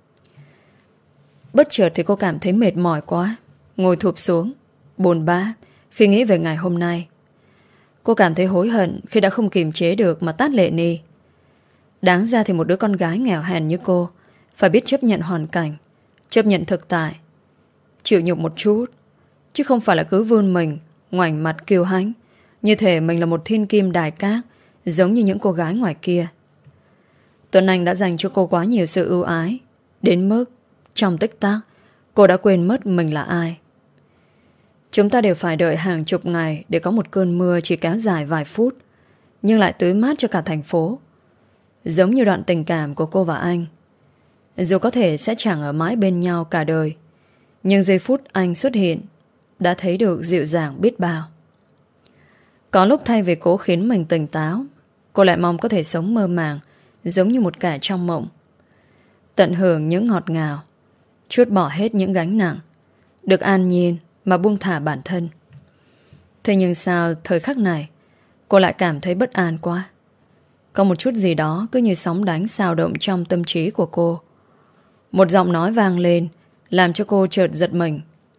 Bất chợt thì cô cảm thấy mệt mỏi quá, ngồi thụp xuống, buồn bã khi nghĩ về ngày hôm nay. Cô cảm thấy hối hận khi đã không kiềm chế được mà tát lệ Ni. Đáng ra thì một đứa con gái nghèo hèn như cô phải biết chấp nhận hoàn cảnh, chấp nhận thực tại, chịu nhục một chút, chứ không phải là cứ vươn mình, ngoảnh mặt kiêu hãnh, như thể mình là một thiên kim đài cát, giống như những cô gái ngoài kia. Tuấn Anh đã dành cho cô quá nhiều sự ưu ái, đến mức trong tích tắc cô đã quên mất mình là ai. Chúng ta đều phải đợi hàng chục ngày để có một cơn mưa chỉ kéo dài vài phút, nhưng lại tưới mát cho cả thành phố. Giống như đoạn tình cảm của cô và anh. Dù có thể sẽ chẳng ở mãi bên nhau cả đời, nhưng giây phút anh xuất hiện đã thấy được dịu dàng biết bao. Có lúc thay vì cố khiến mình tỉnh táo, cô lại mong có thể sống mơ màng, giống như một kẻ trong mộng. Tận hưởng những ngọt ngào, trút bỏ hết những gánh nặng, được an nhiên mà buông thả bản thân. Thế nhưng sao thời khắc này cô lại cảm thấy bất an quá. Có một chút gì đó cứ như sóng đánh xao động trong tâm trí của cô. Một giọng nói vang lên làm cho cô chợt giật mình.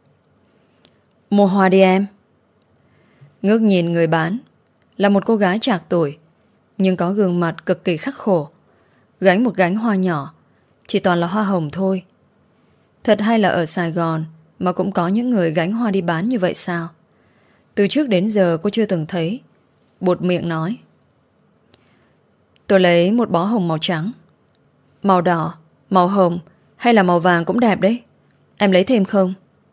Mua hoa đi em. Ngước nhìn người bán là một cô gái trạc tuổi, nhưng có gương mặt cực kỳ khắc khổ, gánh một gánh hoa nhỏ, chỉ toàn là hoa hồng thôi. Thật hay là ở Sài Gòn mà cũng có những người gánh hoa đi bán như vậy sao? Từ trước đến giờ cô chưa từng thấy. Buột miệng nói. Tôi lấy một bó hồng màu trắng. Màu đỏ, màu hồng hay là màu vàng cũng đẹp đấy. Em lấy thêm không?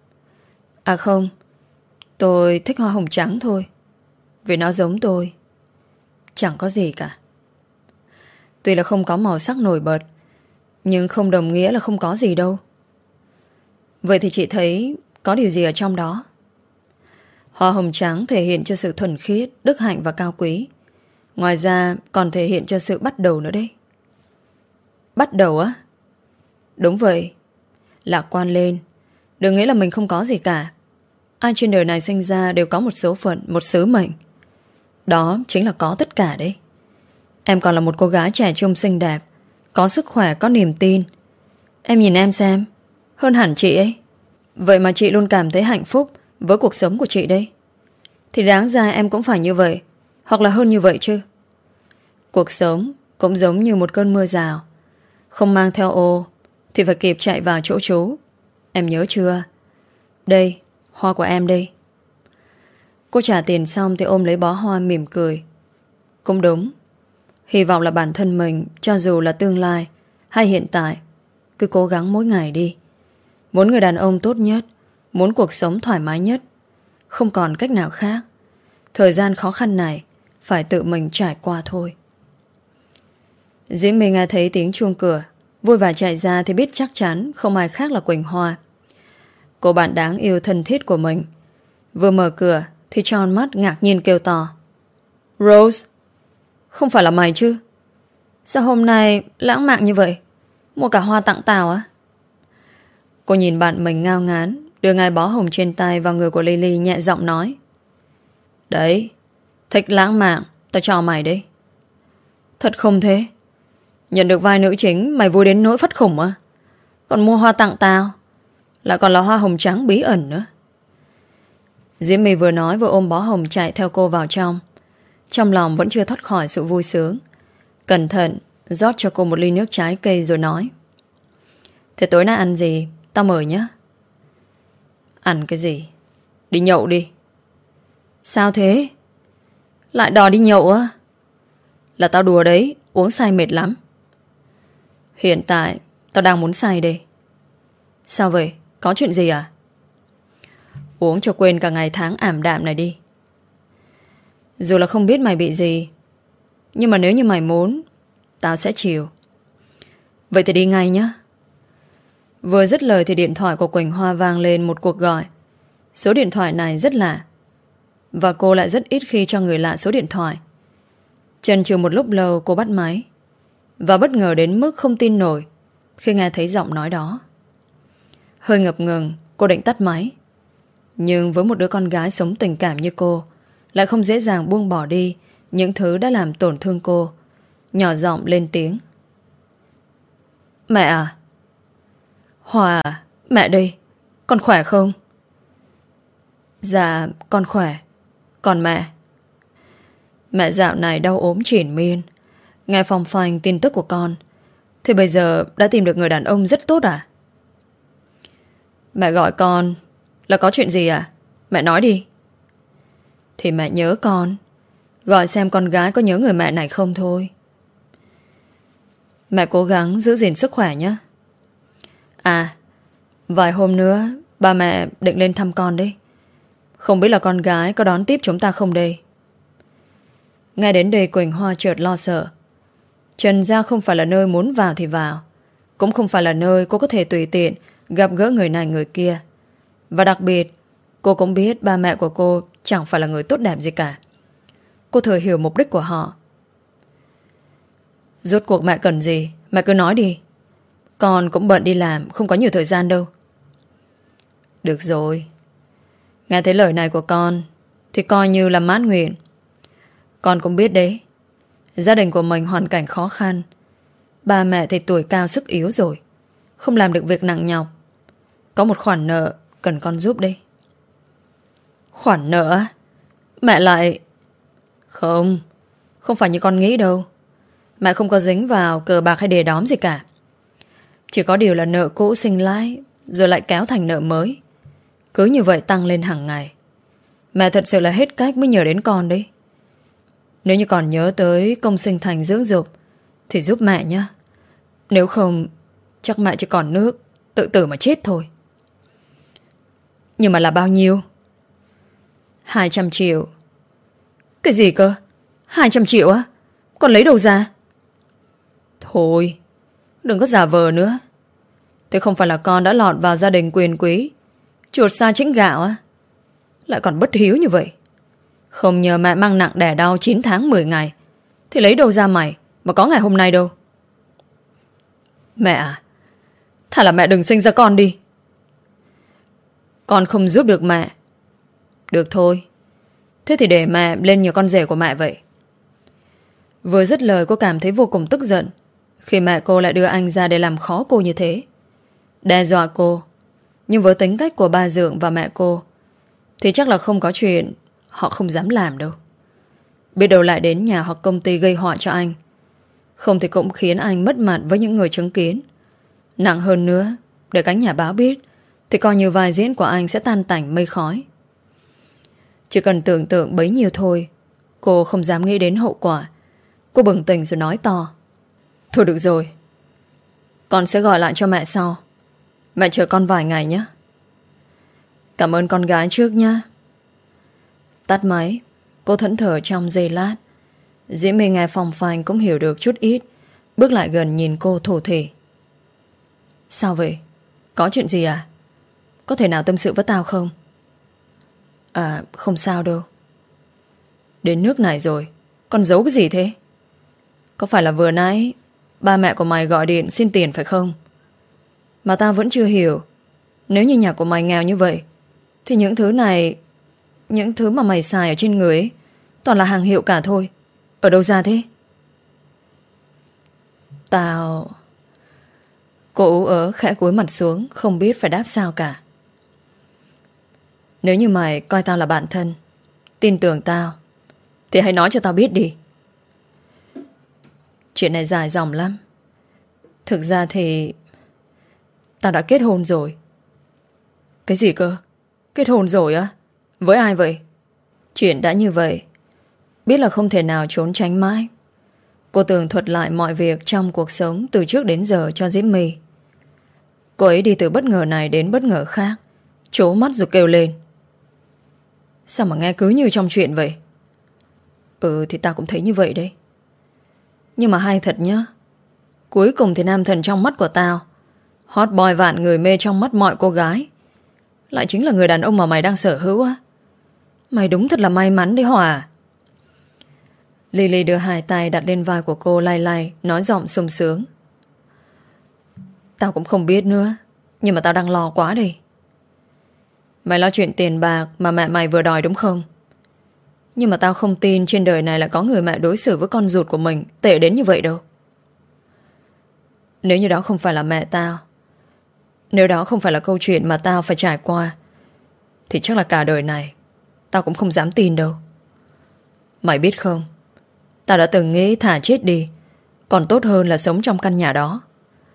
À không, tôi thích hoa hồng trắng thôi, vì nó giống tôi. Chẳng có gì cả. Tuy là không có màu sắc nổi bật, nhưng không đồng nghĩa là không có gì đâu. Vậy thì chị thấy có điều gì ở trong đó? Hoa hồng trắng thể hiện cho sự thuần khiết, đức hạnh và cao quý. Ngoài ra còn thể hiện cho sự bắt đầu nữa đấy. Bắt đầu á? Đúng vậy. Lạc quan lên. Đừng nghĩ là mình không có gì cả. Ai trên đời này sinh ra đều có một số phận, một sứ mệnh. Đó chính là có tất cả đấy. Em còn là một cô gái trẻ trung xinh đẹp, có sức khỏe, có niềm tin. Em nhìn em xem, hơn hẳn chị ấy. Vậy mà chị luôn cảm thấy hạnh phúc với cuộc sống của chị đấy. Thì đáng ra em cũng phải như vậy, hoặc là hơn như vậy chứ. Cuộc sống cũng giống như một cơn mưa rào, không mang theo ô thì phải kịp chạy vào chỗ trú. Em nhớ chưa? Đây, hoa của em đây. Cô trả tiền xong thì ôm lấy bó hoa mỉm cười. Cũng đúng. Hy vọng là bản thân mình, cho dù là tương lai hay hiện tại, cứ cố gắng mỗi ngày đi. Muốn người đàn ông tốt nhất, muốn cuộc sống thoải mái nhất, không còn cách nào khác. Thời gian khó khăn này phải tự mình trải qua thôi. Diễm My nghe thấy tiếng chuông cửa, vui vẻ chạy ra thì biết chắc chắn không ai khác là Quỳnh Hoa, cô bạn đáng yêu thân thiết của mình. Vừa mở cửa thì tròn mắt ngạc nhiên kêu to. Rose, không phải là mày chứ? Sao hôm nay lãng mạn như vậy? Mua cả hoa tặng tao á? Cô nhìn bạn mình ngao ngán, đưa ngay bó hồng trên tay vào người của Lily, nhẹ giọng nói. Đấy, thích lãng mạn, tao cho mày đấy. Thật không thế? Nhận được vai nữ chính mày vui đến nỗi phát khủng á? Còn mua hoa tặng tao, lại còn là hoa hồng trắng bí ẩn nữa. Diễm My vừa nói vừa ôm bó hồng chạy theo cô vào trong. Trong lòng vẫn chưa thoát khỏi sự vui sướng. Cẩn thận rót cho cô một ly nước trái cây rồi nói. Thế tối nay ăn gì? Tao mời nhé. Ăn cái gì? Đi nhậu đi. Sao thế? Lại đòi đi nhậu á? Là tao đùa đấy, uống say mệt lắm. Hiện tại tao đang muốn say đây. Sao vậy? Có chuyện gì à? Uống cho quên cả ngày tháng ảm đạm này đi. Dù là không biết mày bị gì, nhưng mà nếu như mày muốn, tao sẽ chiều. Vậy thì đi ngay nhé. Vừa dứt lời thì điện thoại của Quỳnh Hoa vang lên một cuộc gọi. Số điện thoại này rất lạ, và cô lại rất ít khi cho người lạ số điện thoại. Chần chừ một lúc lâu cô bắt máy, và bất ngờ đến mức không tin nổi khi nghe thấy giọng nói đó. Hơi ngập ngừng, cô định tắt máy. Nhưng với một đứa con gái sống tình cảm như cô, lại không dễ dàng buông bỏ đi những thứ đã làm tổn thương cô. Nhỏ giọng lên tiếng. Mẹ à? Hòa à? Mẹ đây. Con khỏe không? Dạ con khỏe. Còn mẹ? Mẹ dạo này đau ốm triền miên. Nghe phong phanh tin tức của con. Thì bây giờ đã tìm được người đàn ông rất tốt à? Mẹ gọi con là có chuyện gì à? Mẹ nói đi. Thì mẹ nhớ con. Gọi xem con gái có nhớ người mẹ này không thôi. Mẹ cố gắng giữ gìn sức khỏe nhé. À, vài hôm nữa ba mẹ định lên thăm con đấy. Không biết là con gái có đón tiếp chúng ta không đây? Nghe đến đây Quỳnh Hoa chợt lo sợ. Trần gia không phải là nơi muốn vào thì vào, cũng không phải là nơi cô có thể tùy tiện gặp gỡ người này người kia. Và đặc biệt, cô cũng biết ba mẹ của cô chẳng phải là người tốt đẹp gì cả. Cô thừa hiểu mục đích của họ. Rốt cuộc mẹ cần gì, mẹ cứ nói đi. Con cũng bận đi làm, không có nhiều thời gian đâu. Được rồi. Nghe thấy lời này của con thì coi như là mãn nguyện. Con cũng biết đấy, gia đình của mình hoàn cảnh khó khăn. Ba mẹ thì tuổi cao sức yếu rồi, không làm được việc nặng nhọc. Có một khoản nợ cần con giúp đây. Khoản nợ? Mẹ lại... Không, không phải như con nghĩ đâu. Mẹ không có dính vào cờ bạc hay đề đóm gì cả. Chỉ có điều là nợ cũ sinh lãi, rồi lại kéo thành nợ mới. Cứ như vậy tăng lên hàng ngày. Mẹ thật sự là hết cách mới nhờ đến con đấy. Nếu như còn nhớ tới công sinh thành dưỡng dục thì giúp mẹ nhé. Nếu không, chắc mẹ chỉ còn nước tự tử mà chết thôi. Nhưng mà là bao nhiêu? Hai trăm triệu. Cái gì cơ? Hai trăm triệu á? Con lấy đâu ra? Thôi, đừng có giả vờ nữa. Thế không phải là con đã lọt vào gia đình quyền quý, chuột xa chính gạo á? Lại còn bất hiếu như vậy. Không nhờ mẹ mang nặng đẻ đau chín tháng mười ngày thì lấy đâu ra mày mà có ngày hôm nay đâu. Mẹ à, thà là mẹ đừng sinh ra con đi. Con không giúp được mẹ. Được thôi, thế thì để mẹ lên nhờ con rể của mẹ vậy. Vừa dứt lời cô cảm thấy vô cùng tức giận khi mẹ cô lại đưa anh ra để làm khó cô như thế, đe dọa cô. Nhưng với tính cách của ba Dượng và mẹ cô thì chắc là không có chuyện họ không dám làm đâu. Biết đâu lại đến nhà hoặc công ty gây họa cho anh. Không thì cũng khiến anh mất mặt với những người chứng kiến. Nặng hơn nữa, để cánh nhà báo biết thì coi như vai diễn của anh sẽ tan tành mây khói. Chỉ cần tưởng tượng bấy nhiêu thôi, cô không dám nghĩ đến hậu quả. Cô bừng tỉnh rồi nói to. Thôi được rồi, con sẽ gọi lại cho mẹ sau. Mẹ chờ con vài ngày nhé. Cảm ơn con gái trước nhé. Tắt máy, cô thẫn thờ trong giây lát. Diễm My nghe phòng phanh cũng hiểu được chút ít, bước lại gần nhìn cô thổ thỉ. Sao vậy? Có chuyện gì à? Có thể nào tâm sự với tao không? À, không sao đâu. Đến nước này rồi, con giấu cái gì thế? Có phải là vừa nãy ba mẹ của mày gọi điện xin tiền phải không? Mà tao vẫn chưa hiểu. Nếu như nhà của mày nghèo như vậy thì những thứ này, những thứ mà mày xài ở trên người ấy, toàn là hàng hiệu cả thôi. Ở đâu ra thế? Tao... Cô ú ớ khẽ cúi mặt xuống, không biết phải đáp sao cả. Nếu như mày coi tao là bạn thân, tin tưởng tao, thì hãy nói cho tao biết đi. Chuyện này dài dòng lắm. Thực ra thì tao đã kết hôn rồi. Cái gì cơ? Kết hôn rồi á? Với ai vậy? Chuyện đã như vậy, biết là không thể nào trốn tránh mãi. Cô tường thuật lại mọi việc trong cuộc sống từ trước đến giờ cho Diễm My. Cô ấy đi từ bất ngờ này đến bất ngờ khác, trố mắt rồi kêu lên. Sao mà nghe cứ như trong chuyện vậy? Ừ thì tao cũng thấy như vậy đấy. Nhưng mà hay thật nhá. Cuối cùng thì nam thần trong mắt của tao, hot boy vạn người mê trong mắt mọi cô gái, lại chính là người đàn ông mà mày đang sở hữu á. Mày đúng thật là may mắn đấy Hòa. Lily đưa hai tay đặt lên vai của cô lay lay, nói giọng sung sướng. Tao cũng không biết nữa, nhưng mà tao đang lo quá đây. Mày lo chuyện tiền bạc mà mẹ mày vừa đòi đúng không? Nhưng mà tao không tin trên đời này là có người mẹ đối xử với con ruột của mình tệ đến như vậy đâu. Nếu như đó không phải là mẹ tao, nếu đó không phải là câu chuyện mà tao phải trải qua, thì chắc là cả đời này tao cũng không dám tin đâu. Mày biết không, tao đã từng nghĩ thà chết đi còn tốt hơn là sống trong căn nhà đó.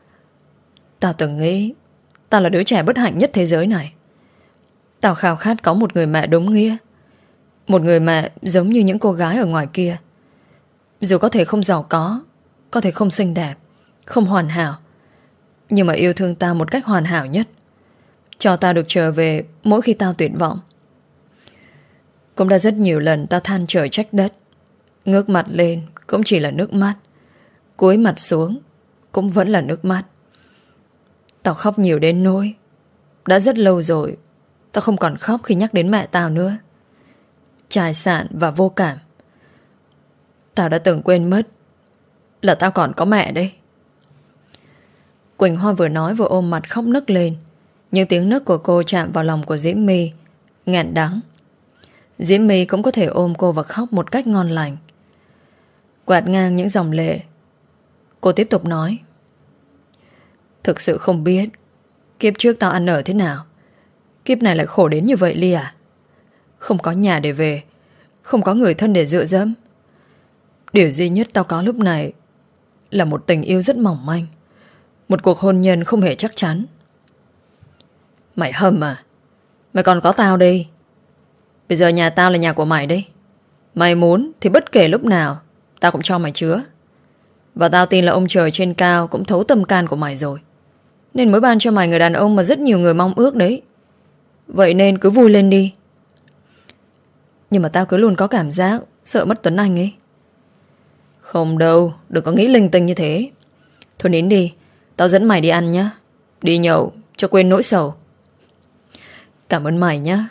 Tao từng nghĩ tao là đứa trẻ bất hạnh nhất thế giới này. Tao khao khát có một người mẹ đúng nghĩa, một người mẹ giống như những cô gái ở ngoài kia. Dù có thể không giàu có, có thể không xinh đẹp, không hoàn hảo, nhưng mà yêu thương tao một cách hoàn hảo nhất, cho tao được trở về mỗi khi tao tuyệt vọng. Cũng đã rất nhiều lần tao than trời trách đất, ngước mặt lên cũng chỉ là nước mắt, cúi mặt xuống cũng vẫn là nước mắt. Tao khóc nhiều đến nỗi đã rất lâu rồi tao không còn khóc khi nhắc đến mẹ tao nữa. Chài sạn và vô cảm. Tao đã từng quên mất là tao còn có mẹ đấy. Quỳnh Hoa vừa nói vừa ôm mặt khóc nức lên. Nhưng tiếng nức của cô chạm vào lòng của Diễm My, nghẹn đắng. Diễm My cũng có thể ôm cô và khóc một cách ngon lành. Quạt ngang những dòng lệ, cô tiếp tục nói: thực sự không biết kiếp trước tao ăn ở thế nào, kiếp này lại khổ đến như vậy Ly à. Không có nhà để về, không có người thân để dựa dẫm. Điều duy nhất tao có lúc này là một tình yêu rất mỏng manh, một cuộc hôn nhân không hề chắc chắn. Mày hâm à? Mày còn có tao đây. Bây giờ nhà tao là nhà của mày đấy. Mày muốn thì bất kể lúc nào tao cũng cho mày chứa. Và tao tin là ông trời trên cao cũng thấu tâm can của mày rồi, nên mới ban cho mày người đàn ông mà rất nhiều người mong ước đấy. Vậy nên cứ vui lên đi. Nhưng mà tao cứ luôn có cảm giác sợ mất Tuấn Anh ấy. Không đâu, đừng có nghĩ linh tinh như thế. Thôi nín đi, tao dẫn mày đi ăn nhá. Đi nhậu cho quên nỗi sầu. Cảm ơn mày nhá.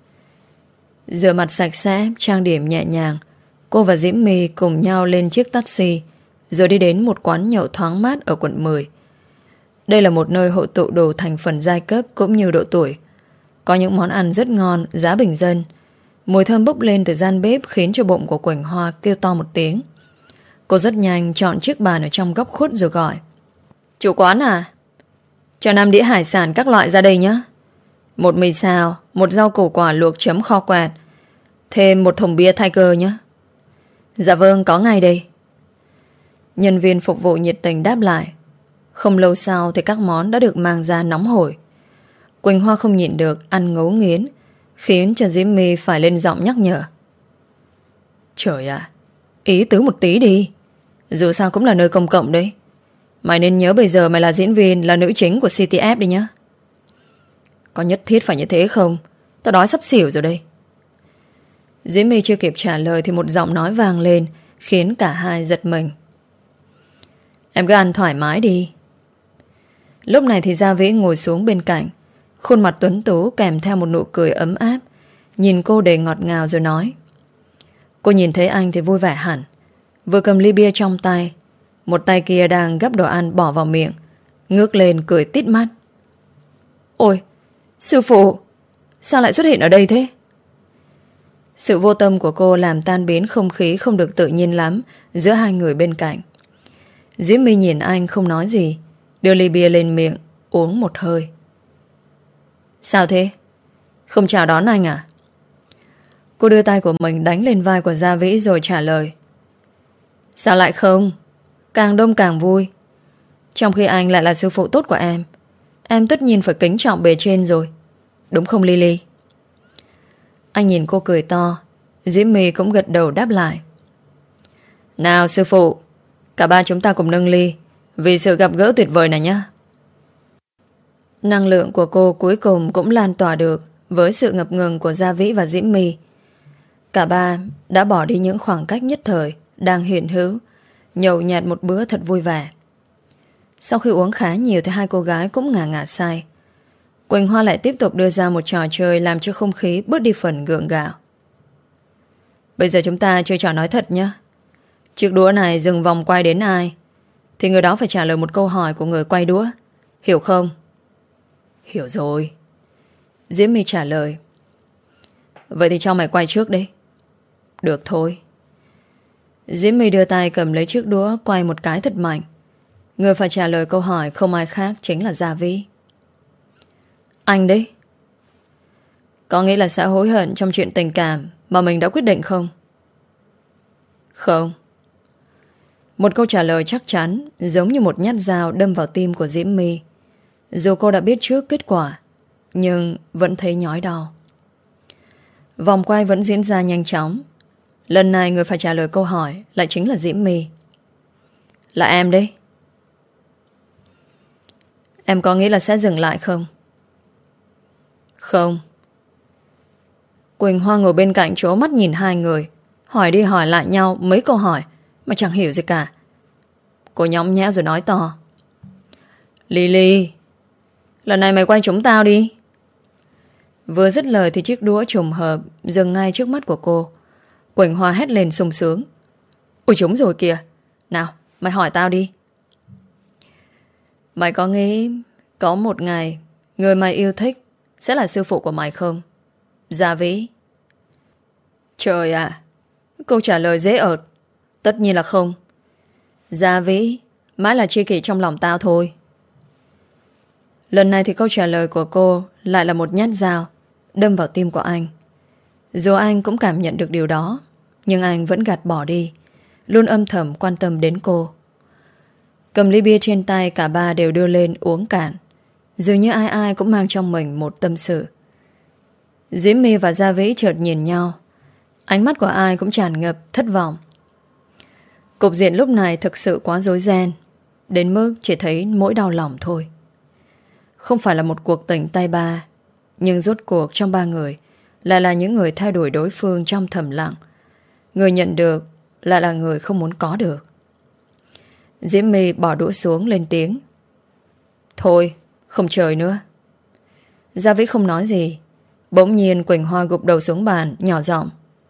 Rửa mặt sạch sẽ, trang điểm nhẹ nhàng, cô và Diễm My cùng nhau lên chiếc taxi, rồi đi đến một quán nhậu thoáng mát ở quận mười. Đây là một nơi hội tụ đồ thành phần giai cấp cũng như độ tuổi. Có những món ăn rất ngon, giá bình dân. Mùi thơm bốc lên từ gian bếp khiến cho bụng của Quỳnh Hoa kêu to một tiếng. Cô rất nhanh chọn chiếc bàn ở trong góc khuất rồi gọi: chủ quán à, cho năm đĩa hải sản các loại ra đây nhé. Một mì xào, một rau củ quả luộc chấm kho quẹt, thêm một thùng bia Tiger nhé. Dạ vâng, có ngay đây. Nhân viên phục vụ nhiệt tình đáp lại. Không lâu sau thì các món đã được mang ra nóng hổi. Quỳnh Hoa không nhịn được ăn ngấu nghiến, khiến cho Diễm My phải lên giọng nhắc nhở: trời ạ, ý tứ một tí đi. Dù sao cũng là nơi công cộng đấy. Mày nên nhớ bây giờ mày là diễn viên, là nữ chính của xê tê ép đi nhá. Có nhất thiết phải như thế không? Tao đói sắp xỉu rồi đây. Diễm My chưa kịp trả lời thì một giọng nói vang lên, khiến cả hai giật mình. Em cứ ăn thoải mái đi. Lúc này thì Gia Vĩ ngồi xuống bên cạnh, khuôn mặt tuấn tú kèm theo một nụ cười ấm áp, nhìn cô đầy ngọt ngào rồi nói. Cô nhìn thấy anh thì vui vẻ hẳn, vừa cầm ly bia trong tay, một tay kia đang gắp đồ ăn bỏ vào miệng, ngước lên cười tít mắt. Ôi, sư phụ, sao lại xuất hiện ở đây thế? Sự vô tâm của cô làm tan biến không khí không được tự nhiên lắm giữa hai người bên cạnh. Diễm My nhìn anh không nói gì, đưa ly bia lên miệng, uống một hơi. Sao thế? Không chào đón anh à? Cô đưa tay của mình đánh lên vai của Gia Vĩ rồi trả lời. Sao lại không? Càng đông càng vui. Trong khi anh lại là sư phụ tốt của em, em tất nhiên phải kính trọng bề trên rồi. Đúng không Lily? Anh nhìn cô cười to. Diễm My cũng gật đầu đáp lại. Nào sư phụ, cả ba chúng ta cùng nâng ly vì sự gặp gỡ tuyệt vời này nhé. Năng lượng của cô cuối cùng cũng lan tỏa được với sự ngập ngừng của Gia Vĩ và Diễm My. Cả ba đã bỏ đi những khoảng cách nhất thời đang hiện hữu, nhậu nhạt một bữa thật vui vẻ. Sau khi uống khá nhiều thì hai cô gái cũng ngả ngả say. Quỳnh Hoa lại tiếp tục đưa ra một trò chơi làm cho không khí bớt đi phần gượng gạo. Bây giờ chúng ta chơi trò nói thật nhé. Chiếc đũa này dừng vòng quay đến ai thì người đó phải trả lời một câu hỏi của người quay đũa. Hiểu không? Hiểu rồi. Diễm My trả lời. Vậy thì cho mày quay trước đi. được thôi. Diễm My đưa tay cầm lấy chiếc đũa, quay một cái thật mạnh. Người phải trả lời câu hỏi không ai khác chính là Gia Vĩ. Anh đấy. Có nghĩa là sẽ hối hận trong chuyện tình cảm mà mình đã quyết định không? Không. Một câu trả lời chắc chắn, giống như một nhát dao đâm vào tim của Diễm My. Dù cô đã biết trước kết quả, nhưng vẫn thấy nhói đau. Vòng quay vẫn diễn ra nhanh chóng. Lần này người phải trả lời câu hỏi lại chính là Diễm My. Là em đấy. Em có nghĩ là sẽ dừng lại không? Không. Quỳnh Hoa ngồi bên cạnh trố mắt nhìn hai người, hỏi đi hỏi lại nhau mấy câu hỏi mà chẳng hiểu gì cả. Cô nhõng nhẽo rồi nói to. Lily, lần này mày quay chúng tao đi. Vừa dứt lời thì chiếc đũa trùng hợp dừng ngay trước mắt của cô. Quỳnh Hoa hét lên sung sướng. Ôi chúng rồi kìa. Nào mày hỏi tao đi. Mày có nghĩ có một ngày người mày yêu thích sẽ là sư phụ của mày không? Gia Vĩ. Trời ạ, câu trả lời dễ ợt. Tất nhiên là không. Gia Vĩ mãi là tri kỷ trong lòng tao thôi. Lần này thì câu trả lời của cô lại là một nhát dao đâm vào tim của anh. Dù anh cũng cảm nhận được điều đó, nhưng anh vẫn gạt bỏ đi, luôn âm thầm quan tâm đến cô. Cầm ly bia trên tay, cả ba đều đưa lên uống cạn. Dường như ai ai cũng mang trong mình một tâm sự. Diễm My và Gia Vĩ chợt nhìn nhau. Ánh mắt của ai cũng tràn ngập thất vọng. Cục diện lúc này thực sự quá rối ren, đến mức chỉ thấy mỗi đau lòng thôi. Không phải là một cuộc tình tay ba, nhưng rốt cuộc trong ba người lại là những người theo đuổi đối phương trong thầm lặng. Người nhận được lại là người không muốn có được. Diễm My bỏ đũa xuống lên tiếng. Thôi, không chơi nữa. Gia Vĩ không nói gì. Bỗng nhiên Quỳnh Hoa gục đầu xuống bàn, nhỏ giọng.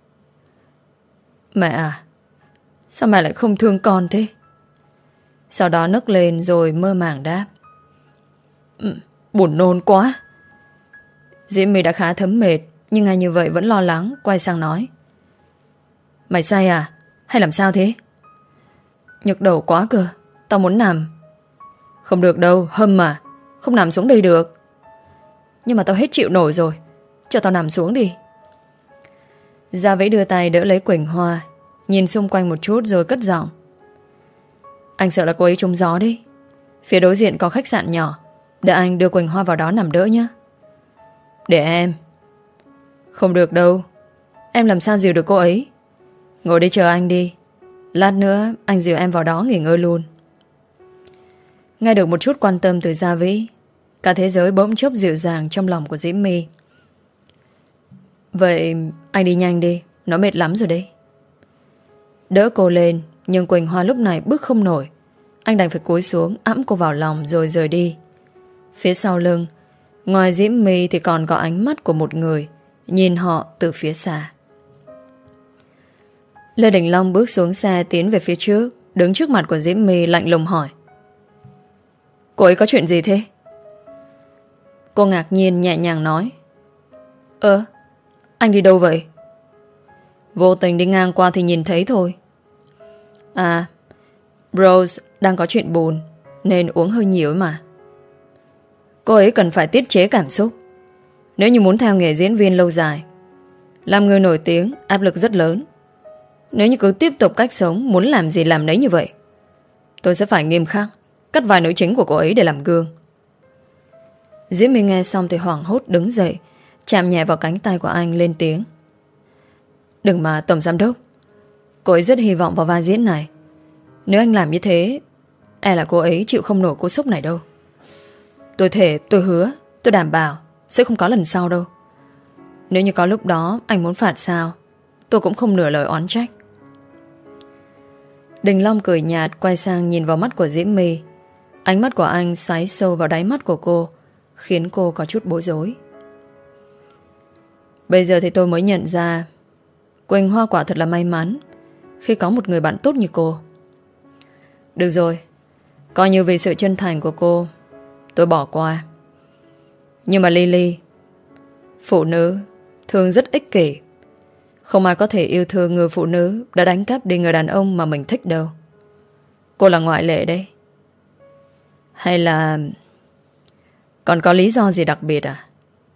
Mẹ à, sao mẹ lại không thương con thế? Sau đó nức lên rồi mơ màng đáp. Ừ, buồn nôn quá. Diễm My đã khá thấm mệt, nhưng ngay như vậy vẫn lo lắng, quay sang nói. Mày say à? Hay làm sao thế? Nhức đầu quá cơ, tao muốn nằm. Không được đâu, hâm mà, không nằm xuống đây được. Nhưng mà tao hết chịu nổi rồi, cho tao nằm xuống đi. Gia Vĩ đưa tay đỡ lấy Quỳnh Hoa, nhìn xung quanh một chút rồi cất giọng. Anh sợ là cô ấy trúng gió đấy. Phía đối diện có khách sạn nhỏ, để anh đưa Quỳnh Hoa vào đó nằm đỡ nhé. Để em. Không được đâu, em làm sao dìu được cô ấy. Ngồi đây chờ anh đi, lát nữa anh dìu em vào đó nghỉ ngơi luôn. Nghe được một chút quan tâm từ Gia Vĩ, cả thế giới bỗng chốc dịu dàng trong lòng của Diễm My. Vậy anh đi nhanh đi, nó mệt lắm rồi đấy. Đỡ cô lên, nhưng Quỳnh Hoa lúc này bước không nổi. Anh đành phải cúi xuống ẵm cô vào lòng rồi rời đi. Phía sau lưng, ngoài Diễm My thì còn có ánh mắt của một người nhìn họ từ phía xa. Lê Đình Long bước xuống xe tiến về phía trước, đứng trước mặt của Diễm My lạnh lùng hỏi. Cô ấy có chuyện gì thế? Cô ngạc nhiên nhẹ nhàng nói. Ơ, anh đi đâu vậy? Vô tình đi ngang qua thì nhìn thấy thôi. À, Rose đang có chuyện buồn nên uống hơi nhiều mà. Cô ấy cần phải tiết chế cảm xúc. Nếu như muốn theo nghề diễn viên lâu dài, làm người nổi tiếng áp lực rất lớn. Nếu như cứ tiếp tục cách sống muốn làm gì làm nấy như vậy, tôi sẽ phải nghiêm khắc cắt vài nữ chính của cô ấy để làm gương. Diễm My nghe xong thì hoảng hốt đứng dậy, chạm nhẹ vào cánh tay của anh lên tiếng. Đừng mà tổng giám đốc, cô ấy rất hy vọng vào vai diễn này. Nếu anh làm như thế, e là cô ấy chịu không nổi cú sốc này đâu. Tôi thề, tôi hứa, tôi đảm bảo sẽ không có lần sau đâu. Nếu như có lúc đó anh muốn phạt sao, tôi cũng không nửa lời oán trách. Đình Long cười nhạt, quay sang nhìn vào mắt của Diễm My. Ánh mắt của anh xoáy sâu vào đáy mắt của cô, khiến cô có chút bối rối. Bây giờ thì tôi mới nhận ra Quỳnh Hoa quả thật là may mắn khi có một người bạn tốt như cô. Được rồi, coi như vì sự chân thành của cô, tôi bỏ qua. Nhưng mà Lily, phụ nữ thường rất ích kỷ. Không ai có thể yêu thương người phụ nữ đã đánh cắp đi người đàn ông mà mình thích đâu. Cô là ngoại lệ đấy. Hay là còn có lý do gì đặc biệt à?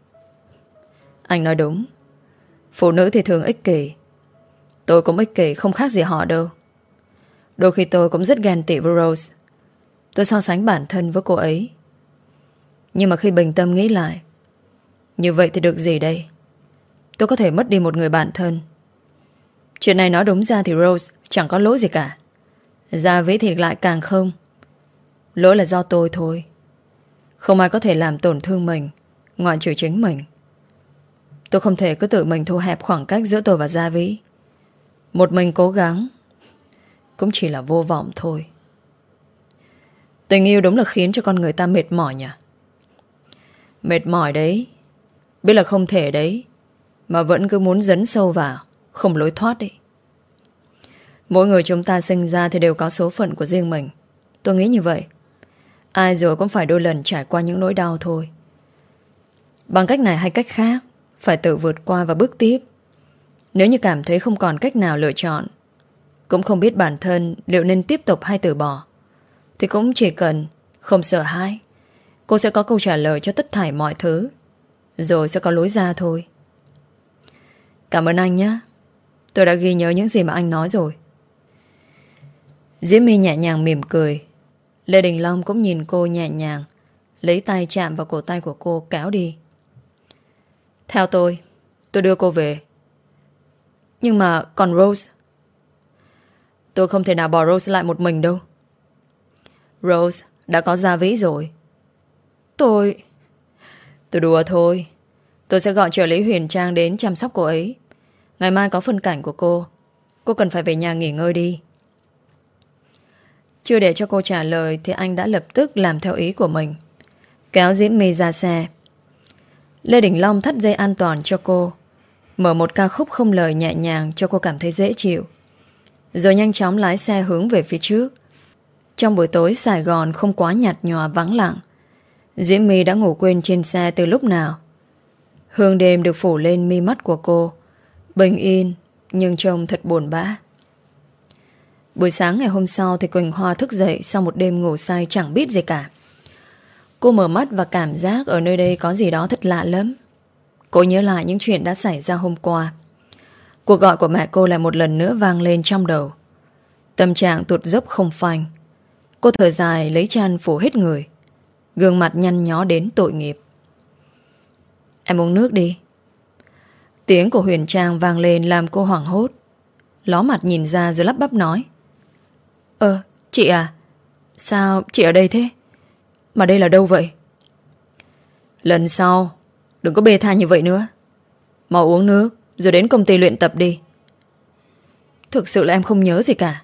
Anh nói đúng. Phụ nữ thì thường ích kỷ. Tôi cũng ích kỷ, không khác gì họ đâu. Đôi khi tôi cũng rất ghen tị với Rose. Tôi so sánh bản thân với cô ấy. Nhưng mà khi bình tâm nghĩ lại, như vậy thì được gì đây? Tôi có thể mất đi một người bạn thân. Chuyện này nói đúng ra thì Rose chẳng có lỗi gì cả. Gia Vĩ thì lại càng không. Lỗi là do tôi thôi. Không ai có thể làm tổn thương mình ngoại trừ chính mình. Tôi không thể cứ tự mình thu hẹp khoảng cách giữa tôi và Gia Vĩ. Một mình cố gắng cũng chỉ là vô vọng thôi. Tình yêu đúng là khiến cho con người ta mệt mỏi nhỉ? Mệt mỏi đấy. Biết là không thể đấy, mà vẫn cứ muốn dấn sâu vào, không lối thoát đấy. Mỗi người chúng ta sinh ra thì đều có số phận của riêng mình. Tôi nghĩ như vậy. Ai rồi cũng phải đôi lần trải qua những nỗi đau thôi. Bằng cách này hay cách khác, phải tự vượt qua và bước tiếp. Nếu như cảm thấy không còn cách nào lựa chọn, cũng không biết bản thân liệu nên tiếp tục hay từ bỏ, thì cũng chỉ cần không sợ hãi. Cô sẽ có câu trả lời cho tất thảy mọi thứ, rồi sẽ có lối ra thôi. Cảm ơn anh nhé. Tôi đã ghi nhớ những gì mà anh nói rồi. Diễm My nhẹ nhàng mỉm cười. Lê Đình Long cũng nhìn cô nhẹ nhàng, lấy tay chạm vào cổ tay của cô kéo đi. Theo tôi, tôi đưa cô về. Nhưng mà còn Rose? Tôi không thể nào bỏ Rose lại một mình đâu. Rose đã có Gia Vĩ rồi. Tôi... Tôi đùa thôi. Tôi sẽ gọi trợ lý Huyền Trang đến chăm sóc cô ấy. Ngày mai có phân cảnh của cô. Cô cần phải về nhà nghỉ ngơi đi. Chưa để cho cô trả lời thì anh đã lập tức làm theo ý của mình, kéo Diễm My ra xe. Lê Đình Long thắt dây an toàn cho cô, mở một ca khúc không lời nhẹ nhàng cho cô cảm thấy dễ chịu, rồi nhanh chóng lái xe hướng về phía trước. Trong buổi tối Sài Gòn không quá nhạt nhòa vắng lặng. Diễm My đã ngủ quên trên xe từ lúc nào. Hương đêm được phủ lên mi mắt của cô, bình yên nhưng trông thật buồn bã. Buổi sáng ngày hôm sau thì Quỳnh Hoa thức dậy sau một đêm ngủ say chẳng biết gì cả. Cô mở mắt và cảm giác ở nơi đây có gì đó thật lạ lắm. Cô nhớ lại những chuyện đã xảy ra hôm qua. Cuộc gọi của mẹ cô lại một lần nữa vang lên trong đầu. Tâm trạng tụt dốc không phanh. Cô thở dài lấy chăn phủ hết người, gương mặt nhăn nhó đến tội nghiệp. Em uống nước đi. Tiếng của Huyền Trang vang lên làm cô hoảng hốt, ló mặt nhìn ra rồi lắp bắp nói: Ờ, chị à? Sao chị ở đây thế? Mà đây là đâu vậy? Lần sau đừng có bê tha như vậy nữa. Mau uống nước rồi đến công ty luyện tập đi. Thực sự là em không nhớ gì cả.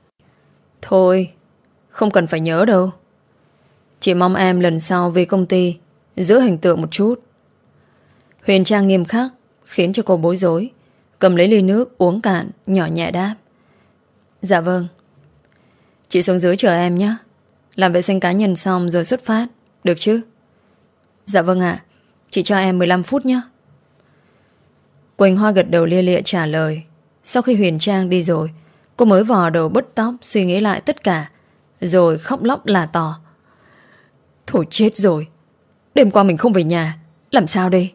Thôi, không cần phải nhớ đâu. Chỉ mong em lần sau về công ty giữ hình tượng một chút. Huyền Trang nghiêm khắc khiến cho cô bối rối, cầm lấy ly nước uống cạn, nhỏ nhẹ đáp: Dạ vâng. Chị xuống dưới chờ em nhé. Làm vệ sinh cá nhân xong rồi xuất phát, được chứ? Dạ vâng ạ. Chị cho em mười lăm phút nhé. Quỳnh Hoa gật đầu lia lịa trả lời. Sau khi Huyền Trang đi rồi, cô mới vò đầu bứt tóc suy nghĩ lại tất cả, rồi khóc lóc là tỏ: Thôi chết rồi. Đêm qua mình không về nhà, làm sao đây?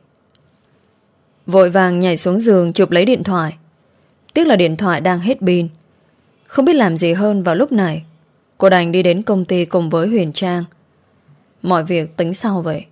Vội vàng nhảy xuống giường chụp lấy điện thoại. Tiếc là điện thoại đang hết pin. Không biết làm gì hơn vào lúc này, cô đành đi đến công ty cùng với Huyền Trang. Mọi việc tính sau vậy.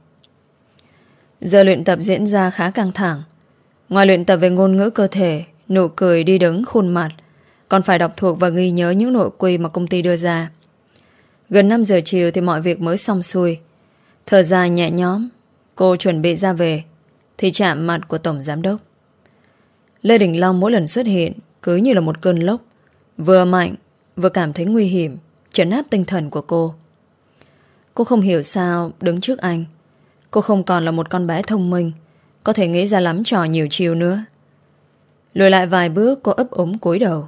Giờ luyện tập diễn ra khá căng thẳng. Ngoài luyện tập về ngôn ngữ cơ thể, nụ cười, đi đứng, khuôn mặt, còn phải đọc thuộc và ghi nhớ những nội quy mà công ty đưa ra. Gần năm giờ chiều thì mọi việc mới xong xuôi. Thở dài nhẹ nhõm, cô chuẩn bị ra về thì chạm mặt của Tổng Giám Đốc. Lê Đình Long mỗi lần xuất hiện cứ như là một cơn lốc, vừa mạnh vừa cảm thấy nguy hiểm, trấn áp tinh thần của cô. Cô không hiểu sao đứng trước anh, cô không còn là một con bé thông minh, có thể nghĩ ra lắm trò nhiều chiều nữa. Lùi lại vài bước, cô ấp úng cúi đầu.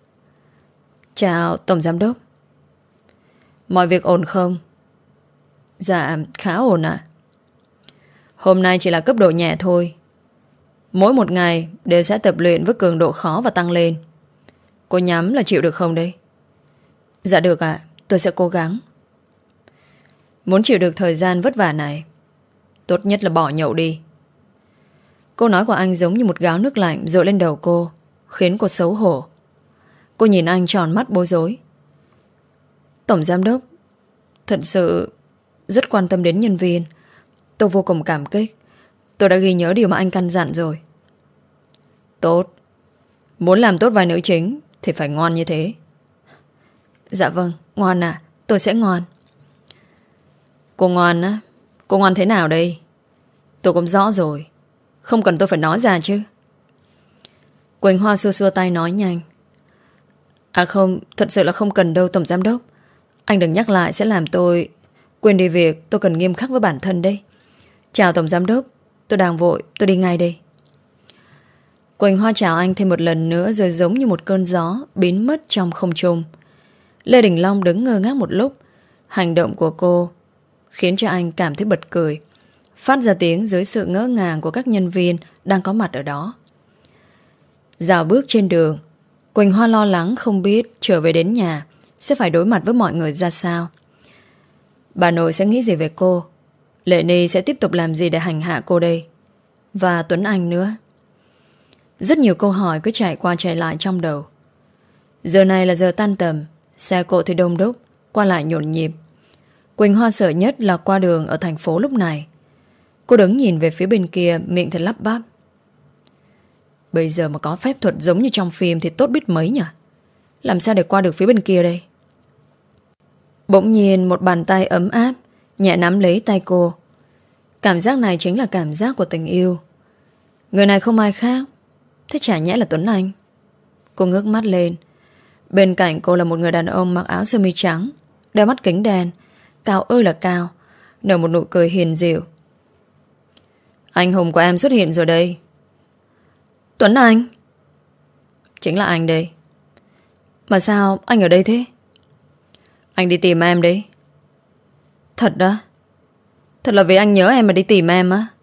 Chào Tổng Giám Đốc. Mọi việc ổn không? Dạ khá ổn ạ. Hôm nay chỉ là cấp độ nhẹ thôi. Mỗi một ngày đều sẽ tập luyện với cường độ khó và tăng lên. Cô nhắm là chịu được không đây? Dạ được ạ, tôi sẽ cố gắng. Muốn chịu được thời gian vất vả này, tốt nhất là bỏ nhậu đi. Câu nói của anh giống như một gáo nước lạnh dội lên đầu cô, khiến cô xấu hổ. Cô nhìn anh tròn mắt bối rối. Tổng giám đốc thật sự rất quan tâm đến nhân viên. Tôi vô cùng cảm kích. Tôi đã ghi nhớ điều mà anh căn dặn rồi. Tốt. Muốn làm tốt vai nữ chính thì phải ngoan như thế. Dạ vâng, ngoan ạ, tôi sẽ ngoan. Cô ngoan á? Cô ngoan thế nào đây? Tôi cũng rõ rồi, không cần tôi phải nói ra chứ. Quỳnh Hoa xua xua tay nói nhanh. À không, thật sự là không cần đâu tổng giám đốc. Anh đừng nhắc lại sẽ làm tôi quên đi việc tôi cần nghiêm khắc với bản thân đây. Chào tổng giám đốc, tôi đang vội, tôi đi ngay đây. Quỳnh Hoa chào anh thêm một lần nữa rồi giống như một cơn gió biến mất trong không trung. Lê Đình Long đứng ngơ ngác một lúc. Hành động của cô khiến cho anh cảm thấy bật cười, phát ra tiếng dưới sự ngỡ ngàng của các nhân viên đang có mặt ở đó. Dạo bước trên đường, Quỳnh Hoa lo lắng không biết trở về đến nhà sẽ phải đối mặt với mọi người ra sao. Bà nội sẽ nghĩ gì về cô? Lệ Ni sẽ tiếp tục làm gì để hành hạ cô đây? Và Tuấn Anh nữa. Rất nhiều câu hỏi cứ chạy qua chạy lại trong đầu. Giờ này là giờ tan tầm, xe cộ thì đông đúc, qua lại nhộn nhịp. Quỳnh Hoa sợ nhất là qua đường ở thành phố lúc này. Cô đứng nhìn về phía bên kia, miệng thật lắp bắp. Bây giờ mà có phép thuật giống như trong phim thì tốt biết mấy nhỉ? Làm sao để qua được phía bên kia đây? Bỗng nhiên một bàn tay ấm áp nhẹ nắm lấy tay cô. Cảm giác này chính là cảm giác của tình yêu. Người này không ai khác, thế chả nhẽ là Tuấn Anh. Cô ngước mắt lên. Bên cạnh cô là một người đàn ông mặc áo sơ mi trắng, đeo mắt kính đen, cao ơi là cao, nở một nụ cười hiền dịu. Anh hùng của em xuất hiện rồi đây. Tuấn Anh? Chính là anh đây. Mà sao anh ở đây thế? Anh đi tìm em đấy. Thật đó? Thật là vì anh nhớ em mà đi tìm em á?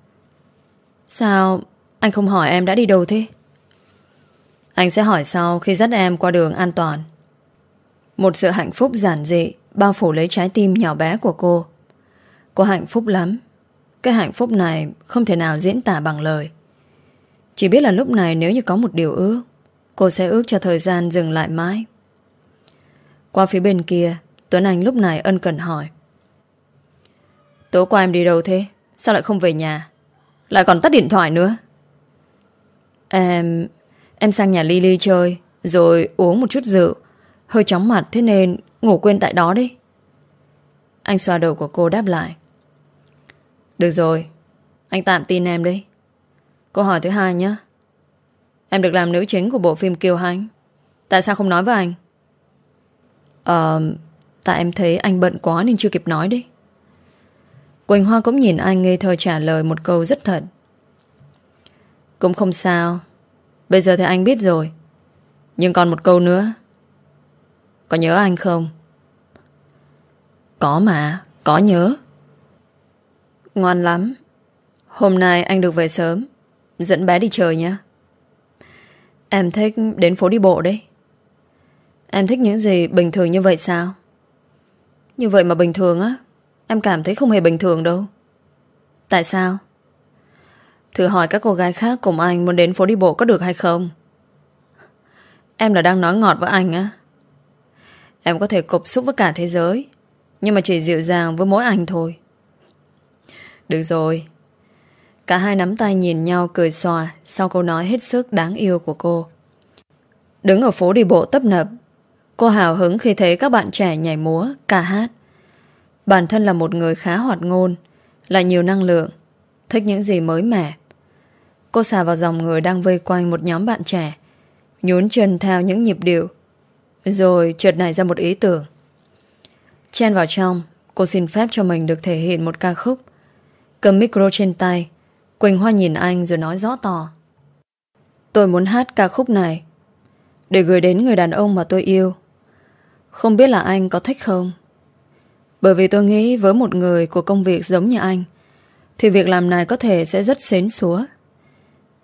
Sao anh không hỏi em đã đi đâu thế? Anh sẽ hỏi sau khi dắt em qua đường an toàn. Một sự hạnh phúc giản dị bao phủ lấy trái tim nhỏ bé của cô. Cô hạnh phúc lắm. Cái hạnh phúc này không thể nào diễn tả bằng lời. Chỉ biết là lúc này nếu như có một điều ước, cô sẽ ước cho thời gian dừng lại mãi. Qua phía bên kia, Tuấn Anh lúc này ân cần hỏi. Tối qua em đi đâu thế? Sao lại không về nhà? Lại còn tắt điện thoại nữa. Em... Em sang nhà Lily chơi, rồi uống một chút rượu, hơi chóng mặt thế nên ngủ quên tại đó đấy. Anh xoa đầu của cô đáp lại. Được rồi, anh tạm tin em đấy. Câu hỏi thứ hai nhé. Em được làm nữ chính của bộ phim Kiều Hãnh, tại sao không nói với anh? Ờ... Tại em thấy anh bận quá nên chưa kịp nói đấy. Quỳnh Hoa cũng nhìn anh ngây thơ trả lời một câu rất thật. Cũng không sao. Bây giờ thì anh biết rồi. Nhưng còn một câu nữa. Có nhớ anh không? Có mà, có nhớ. Ngoan lắm. Hôm nay anh được về sớm, dẫn bé đi chơi nhé. Em thích đến phố đi bộ đấy. Em thích những gì bình thường như vậy sao? Như vậy mà bình thường á? Em cảm thấy không hề bình thường đâu. Tại sao? Thử hỏi các cô gái khác cùng anh muốn đến phố đi bộ có được hay không? Em là đang nói ngọt với anh á. Em có thể cục xúc với cả thế giới, nhưng mà chỉ dịu dàng với mỗi anh thôi. Được rồi. Cả hai nắm tay nhìn nhau cười xòa sau câu nói hết sức đáng yêu của cô. Đứng ở phố đi bộ tấp nập, cô hào hứng khi thấy các bạn trẻ nhảy múa, ca hát. Bản thân là một người khá hoạt ngôn, lại nhiều năng lượng, thích những gì mới mẻ. Cô xà vào dòng người đang vây quanh một nhóm bạn trẻ, nhún chân theo những nhịp điệu, rồi chợt nảy ra một ý tưởng. Chen vào trong, cô xin phép cho mình được thể hiện một ca khúc. Cầm micro trên tay, Quỳnh Hoa nhìn anh rồi nói rõ tỏ. Tôi muốn hát ca khúc này để gửi đến người đàn ông mà tôi yêu. Không biết là anh có thích không? Bởi vì tôi nghĩ với một người của công việc giống như anh thì việc làm này có thể sẽ rất xến xúa.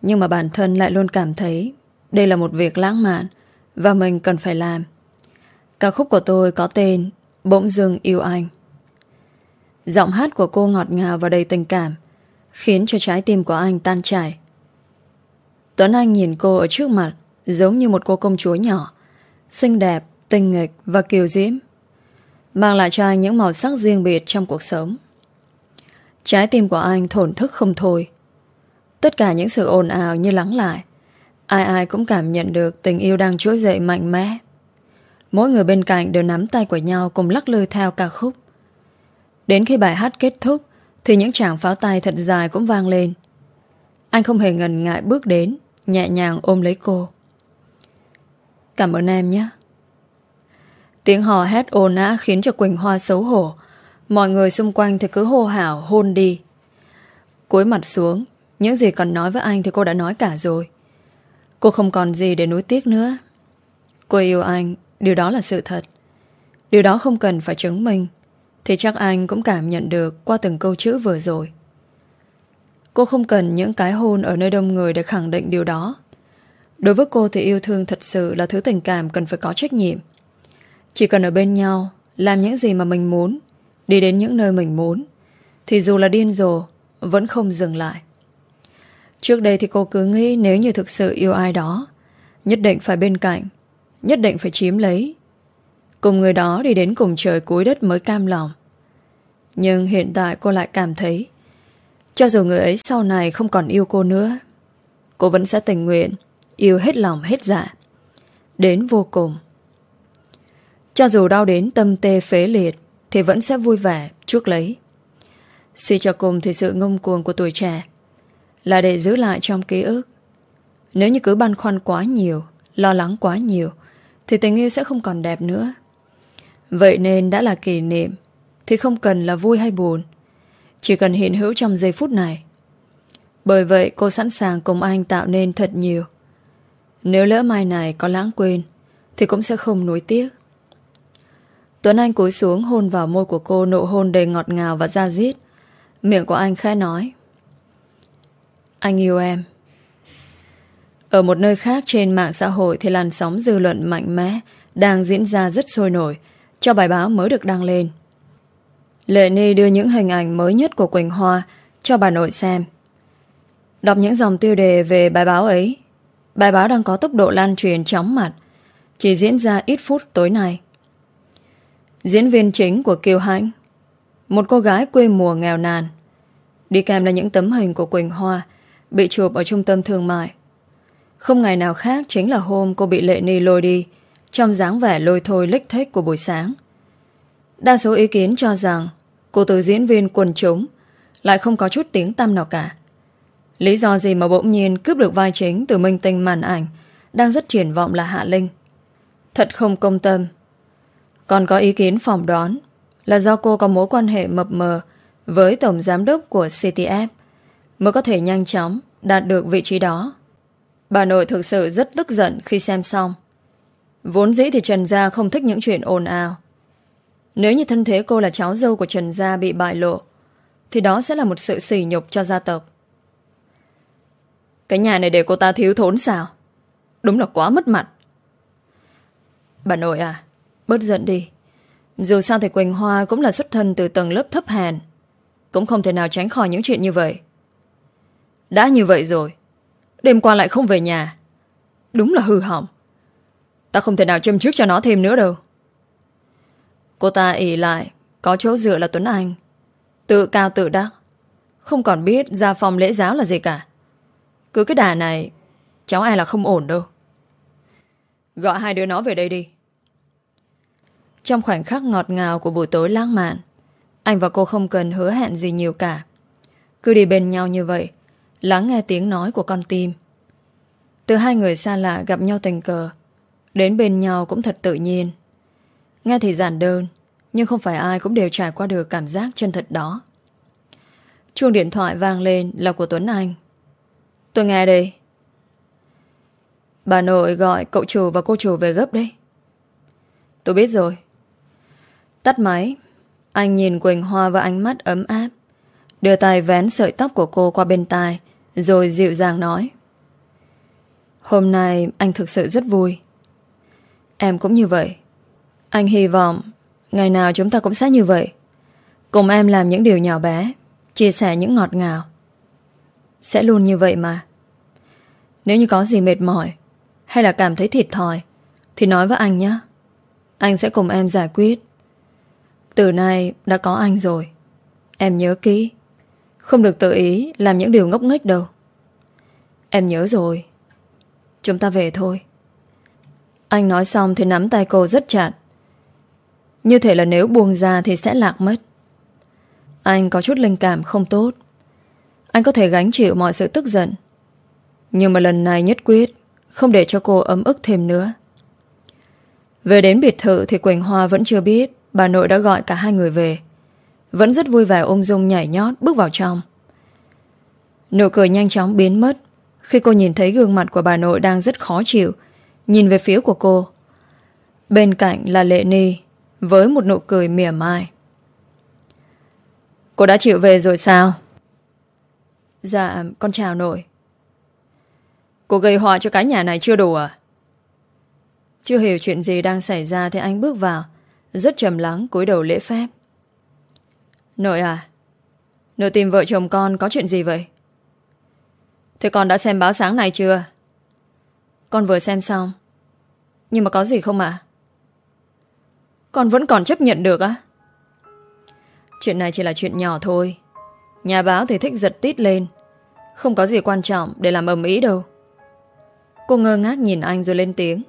Nhưng mà bản thân lại luôn cảm thấy đây là một việc lãng mạn và mình cần phải làm. Ca khúc của tôi có tên Bỗng dưng yêu anh. Giọng hát của cô ngọt ngào và đầy tình cảm, khiến cho trái tim của anh tan chảy. Tuấn Anh nhìn cô ở trước mặt giống như một cô công chúa nhỏ, xinh đẹp, tinh nghịch và kiều diễm, mang lại cho anh những màu sắc riêng biệt trong cuộc sống. Trái tim của anh thổn thức không thôi. Tất cả những sự ồn ào như lắng lại. Ai ai cũng cảm nhận được tình yêu đang trỗi dậy mạnh mẽ. Mỗi người bên cạnh đều nắm tay của nhau cùng lắc lư theo ca khúc. Đến khi bài hát kết thúc thì những tràng pháo tay thật dài cũng vang lên. Anh không hề ngần ngại bước đến, nhẹ nhàng ôm lấy cô. Cảm ơn em nhé. Tiếng hò hét ồn ào khiến cho Quỳnh Hoa xấu hổ. Mọi người xung quanh thì cứ hô hào hôn đi. Cúi mặt xuống, những gì cần nói với anh thì cô đã nói cả rồi. Cô không còn gì để nuối tiếc nữa. Cô yêu anh, điều đó là sự thật. Điều đó không cần phải chứng minh, thì chắc anh cũng cảm nhận được qua từng câu chữ vừa rồi. Cô không cần những cái hôn ở nơi đông người để khẳng định điều đó. Đối với cô thì yêu thương thật sự là thứ tình cảm cần phải có trách nhiệm. Chỉ cần ở bên nhau, làm những gì mà mình muốn, đi đến những nơi mình muốn, thì dù là điên rồ vẫn không dừng lại. Trước đây thì cô cứ nghĩ nếu như thực sự yêu ai đó, nhất định phải bên cạnh, nhất định phải chiếm lấy, cùng người đó đi đến cùng trời cuối đất mới cam lòng. Nhưng hiện tại cô lại cảm thấy cho dù người ấy sau này không còn yêu cô nữa, cô vẫn sẽ tình nguyện yêu hết lòng hết dạ, đến vô cùng. Cho dù đau đến tâm tê phế liệt thì vẫn sẽ vui vẻ chuốc lấy. Suy cho cùng thì sự ngông cuồng của tuổi trẻ là để giữ lại trong ký ức. Nếu như cứ băn khoăn quá nhiều, lo lắng quá nhiều, thì tình yêu sẽ không còn đẹp nữa. Vậy nên đã là kỷ niệm thì không cần là vui hay buồn, chỉ cần hiện hữu trong giây phút này. Bởi vậy cô sẵn sàng cùng anh tạo nên thật nhiều. Nếu lỡ mai này có lãng quên thì cũng sẽ không nuối tiếc. Tuấn Anh cúi xuống hôn vào môi của cô, nụ hôn đầy ngọt ngào và da diết. Miệng của anh khẽ nói: anh yêu em. Ở một nơi khác trên mạng xã hội thì làn sóng dư luận mạnh mẽ đang diễn ra rất sôi nổi cho bài báo mới được đăng lên. Lệ Ni đưa những hình ảnh mới nhất của Quỳnh Hoa cho bà nội xem. Đọc những dòng tiêu đề về bài báo ấy, bài báo đang có tốc độ lan truyền chóng mặt, chỉ diễn ra ít phút tối nay. Diễn viên chính của Kiều Hãnh, một cô gái quê mùa nghèo nàn. Đi kèm là những tấm hình của Quỳnh Hoa bị chụp ở trung tâm thương mại. Không ngày nào khác chính là hôm cô bị Lệ Ni lôi đi trong dáng vẻ lôi thôi lích thích của buổi sáng. Đa số ý kiến cho rằng cô từ diễn viên quần chúng lại không có chút tiếng tăm nào cả. Lý do gì mà bỗng nhiên cướp được vai chính từ minh tinh màn ảnh đang rất triển vọng là Hạ Linh? Thật không công tâm. Còn có ý kiến phỏng đoán là do cô có mối quan hệ mập mờ với tổng giám đốc của xê tê ép mới có thể nhanh chóng đạt được vị trí đó. Bà nội thực sự rất tức giận khi xem xong. Vốn dĩ thì Trần Gia không thích những chuyện ồn ào. Nếu như thân thế cô là cháu dâu của Trần Gia bị bại lộ, thì đó sẽ là một sự sỉ nhục cho gia tộc. Cái nhà này để cô ta thiếu thốn sao? Đúng là quá mất mặt. Bà nội à, bớt giận đi. Dù sao thì Quỳnh Hoa cũng là xuất thân từ tầng lớp thấp hèn, cũng không thể nào tránh khỏi những chuyện như vậy. Đã như vậy rồi, đêm qua lại không về nhà, đúng là hư hỏng. Ta không thể nào châm chước cho nó thêm nữa đâu. Cô ta ỷ lại có chỗ dựa là Tuấn Anh, tự cao tự đắc, không còn biết gia phong lễ giáo là gì cả. Cứ cái đà này, cháu ai là không ổn đâu. Gọi hai đứa nó về đây đi. Trong khoảnh khắc ngọt ngào của buổi tối lãng mạn, anh và cô không cần hứa hẹn gì nhiều cả. Cứ đi bên nhau như vậy, lắng nghe tiếng nói của con tim. Từ hai người xa lạ gặp nhau tình cờ, đến bên nhau cũng thật tự nhiên. Nghe thì giản đơn, nhưng không phải ai cũng đều trải qua được cảm giác chân thật đó. Chuông điện thoại vang lên là của Tuấn Anh. Tôi nghe đây. Bà nội gọi cậu chủ và cô chủ về gấp đấy. Tôi biết rồi. Tắt máy, anh nhìn Quỳnh Hoa với ánh mắt ấm áp, đưa tay vén sợi tóc của cô qua bên tai, rồi dịu dàng nói: Hôm nay anh thực sự rất vui. Em cũng như vậy. Anh hy vọng ngày nào chúng ta cũng sẽ như vậy, cùng em làm những điều nhỏ bé, chia sẻ những ngọt ngào. Sẽ luôn như vậy mà. Nếu như có gì mệt mỏi hay là cảm thấy thiệt thòi thì nói với anh nhé. Anh sẽ cùng em giải quyết. Từ nay đã có anh rồi. Em nhớ kỹ, không được tự ý làm những điều ngốc nghếch đâu. Em nhớ rồi. Chúng ta về thôi. Anh nói xong thì nắm tay cô rất chặt, như thể là nếu buông ra thì sẽ lạc mất. Anh có chút linh cảm không tốt. Anh có thể gánh chịu mọi sự tức giận, nhưng mà lần này nhất quyết không để cho cô ấm ức thêm nữa. Về đến biệt thự thì Quỳnh Hoa vẫn chưa biết bà nội đã gọi cả hai người về. Vẫn rất vui vẻ ung dung nhảy nhót bước vào trong. Nụ cười nhanh chóng biến mất khi cô nhìn thấy gương mặt của bà nội đang rất khó chịu, nhìn về phía của cô. Bên cạnh là Lệ Ni với một nụ cười mỉa mai. Cô đã chịu về rồi sao? Dạ, con chào nội. Cô gây họa cho cái nhà này chưa đủ à? Chưa hiểu chuyện gì đang xảy ra thì anh bước vào, rất trầm lắng cúi đầu lễ phép. Nội à, nội tìm vợ chồng con có chuyện gì vậy? Thế con đã xem báo sáng nay chưa? Con vừa xem xong. Nhưng mà có gì không ạ? Con vẫn còn chấp nhận được á? Chuyện này chỉ là chuyện nhỏ thôi. Nhà báo thì thích giật tít lên, không có gì quan trọng để làm ầm ĩ đâu. Cô ngơ ngác nhìn anh rồi lên tiếng.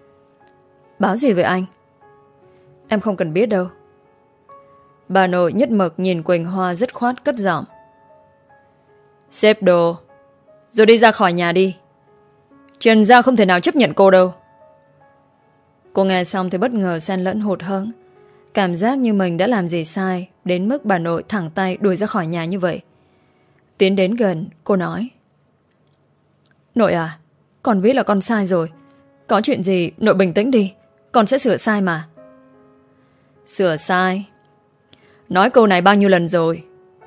Báo gì vậy anh? Em không cần biết đâu. Bà nội nhất mực nhìn Quỳnh Hoa dứt khoát cất giọng. Xếp đồ rồi đi ra khỏi nhà đi. Trần Gia không thể nào chấp nhận cô đâu. Cô nghe xong thì bất ngờ xen lẫn hụt hẫng, cảm giác như mình đã làm gì sai đến mức bà nội thẳng tay đuổi ra khỏi nhà như vậy. Tiến đến gần, cô nói. Nội à, con biết là con sai rồi. Có chuyện gì nội bình tĩnh đi, con sẽ sửa sai mà. Sửa sai? Nói câu này bao nhiêu lần rồi?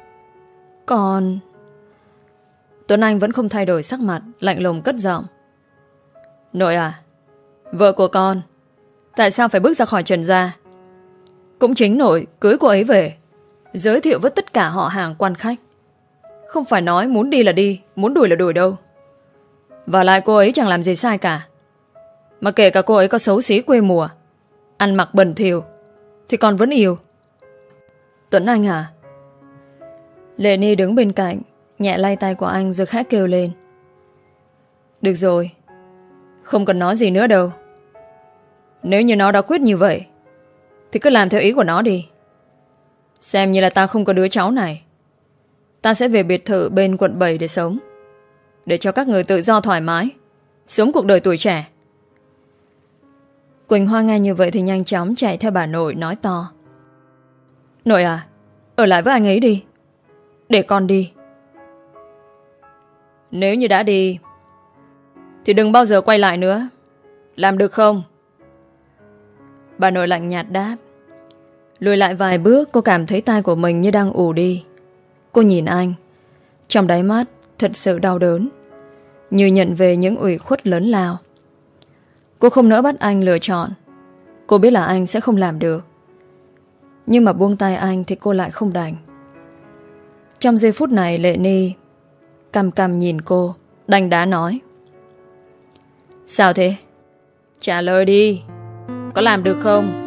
Con... Tuấn Anh vẫn không thay đổi sắc mặt, lạnh lùng cất giọng. Nội à, vợ của con tại sao phải bước ra khỏi Trần Gia? Cũng chính nội cưới cô ấy về, giới thiệu với tất cả họ hàng quan khách. Không phải nói muốn đi là đi, muốn đuổi là đuổi đâu. Và lại cô ấy chẳng làm gì sai cả. Mà kể cả cô ấy có xấu xí quê mùa, ăn mặc bẩn thỉu, thì con vẫn yêu. Tuấn Anh à? Lệ Ni đứng bên cạnh, nhẹ lay tay của anh rồi khẽ kêu lên. Được rồi, không cần nói gì nữa đâu. Nếu như nó đã quyết như vậy thì cứ làm theo ý của nó đi. Xem như là ta không có đứa cháu này. Ta sẽ về biệt thự bên quận bảy để sống, để cho các người tự do thoải mái sống cuộc đời tuổi trẻ. Quỳnh Hoa nghe như vậy thì nhanh chóng chạy theo bà nội nói to. Nội à, ở lại với anh ấy đi. Để con đi. Nếu như đã đi thì đừng bao giờ quay lại nữa. Làm được không? Bà nội lạnh nhạt đáp. Lùi lại vài bước, cô cảm thấy tai của mình như đang ù đi. Cô nhìn anh, trong đáy mắt thật sự đau đớn, như nhận về những ủy khuất lớn lao. Cô không nỡ bắt anh lựa chọn. Cô biết là anh sẽ không làm được, nhưng mà buông tay anh thì cô lại không đành. Trong giây phút này Lệ Ni căm căm nhìn cô, đanh đá nói. Sao thế? Trả lời đi. Có làm được không?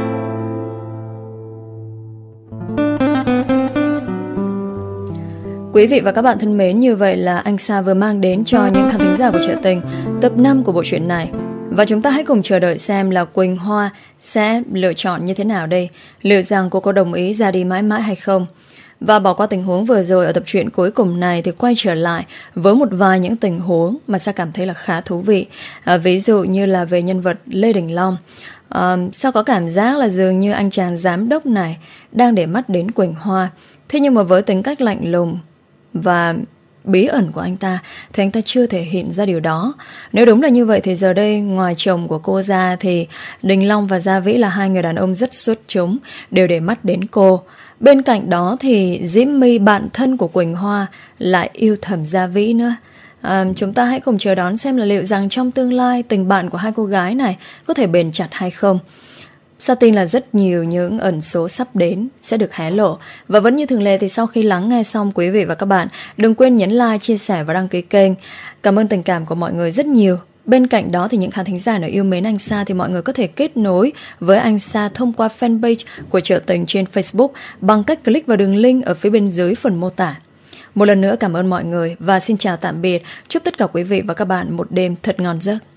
Quý vị và các bạn thân mến, như vậy là anh Sa vừa mang đến cho những khán thính giả của Trợ Tình tập năm của bộ truyện này. Và chúng ta hãy cùng chờ đợi xem là Quỳnh Hoa sẽ lựa chọn như thế nào đây. Liệu rằng cô có đồng ý ra đi mãi mãi hay không? Và bỏ qua tình huống vừa rồi ở tập truyện cuối cùng này thì quay trở lại với một vài những tình huống mà Sa cảm thấy là khá thú vị. À, ví dụ như là về nhân vật Lê Đình Long. À, Sa có cảm giác là dường như anh chàng giám đốc này đang để mắt đến Quỳnh Hoa. Thế nhưng mà với tính cách lạnh lùng và bí ẩn của anh ta thì anh ta chưa thể hiện ra điều đó. Nếu đúng là như vậy thì giờ đây ngoài chồng của cô ra thì Đình Long và Gia Vĩ là hai người đàn ông rất xuất chúng, đều để mắt đến cô. Bên cạnh đó thì Diễm My, bạn thân của Quỳnh Hoa, lại yêu thầm Gia Vĩ nữa. à, Chúng ta hãy cùng chờ đón xem là liệu rằng trong tương lai tình bạn của hai cô gái này có thể bền chặt hay không. Sa tin là rất nhiều những ẩn số sắp đến sẽ được hé lộ. Và vẫn như thường lệ thì sau khi lắng nghe xong, quý vị và các bạn đừng quên nhấn like, chia sẻ và đăng ký kênh. Cảm ơn tình cảm của mọi người rất nhiều. Bên cạnh đó thì những khán thính giả nào yêu mến anh Sa thì mọi người có thể kết nối với anh Sa thông qua fanpage của Chợ Tình trên Facebook bằng cách click vào đường link ở phía bên dưới phần mô tả. Một lần nữa cảm ơn mọi người và xin chào tạm biệt. Chúc tất cả quý vị và các bạn một đêm thật ngon giấc.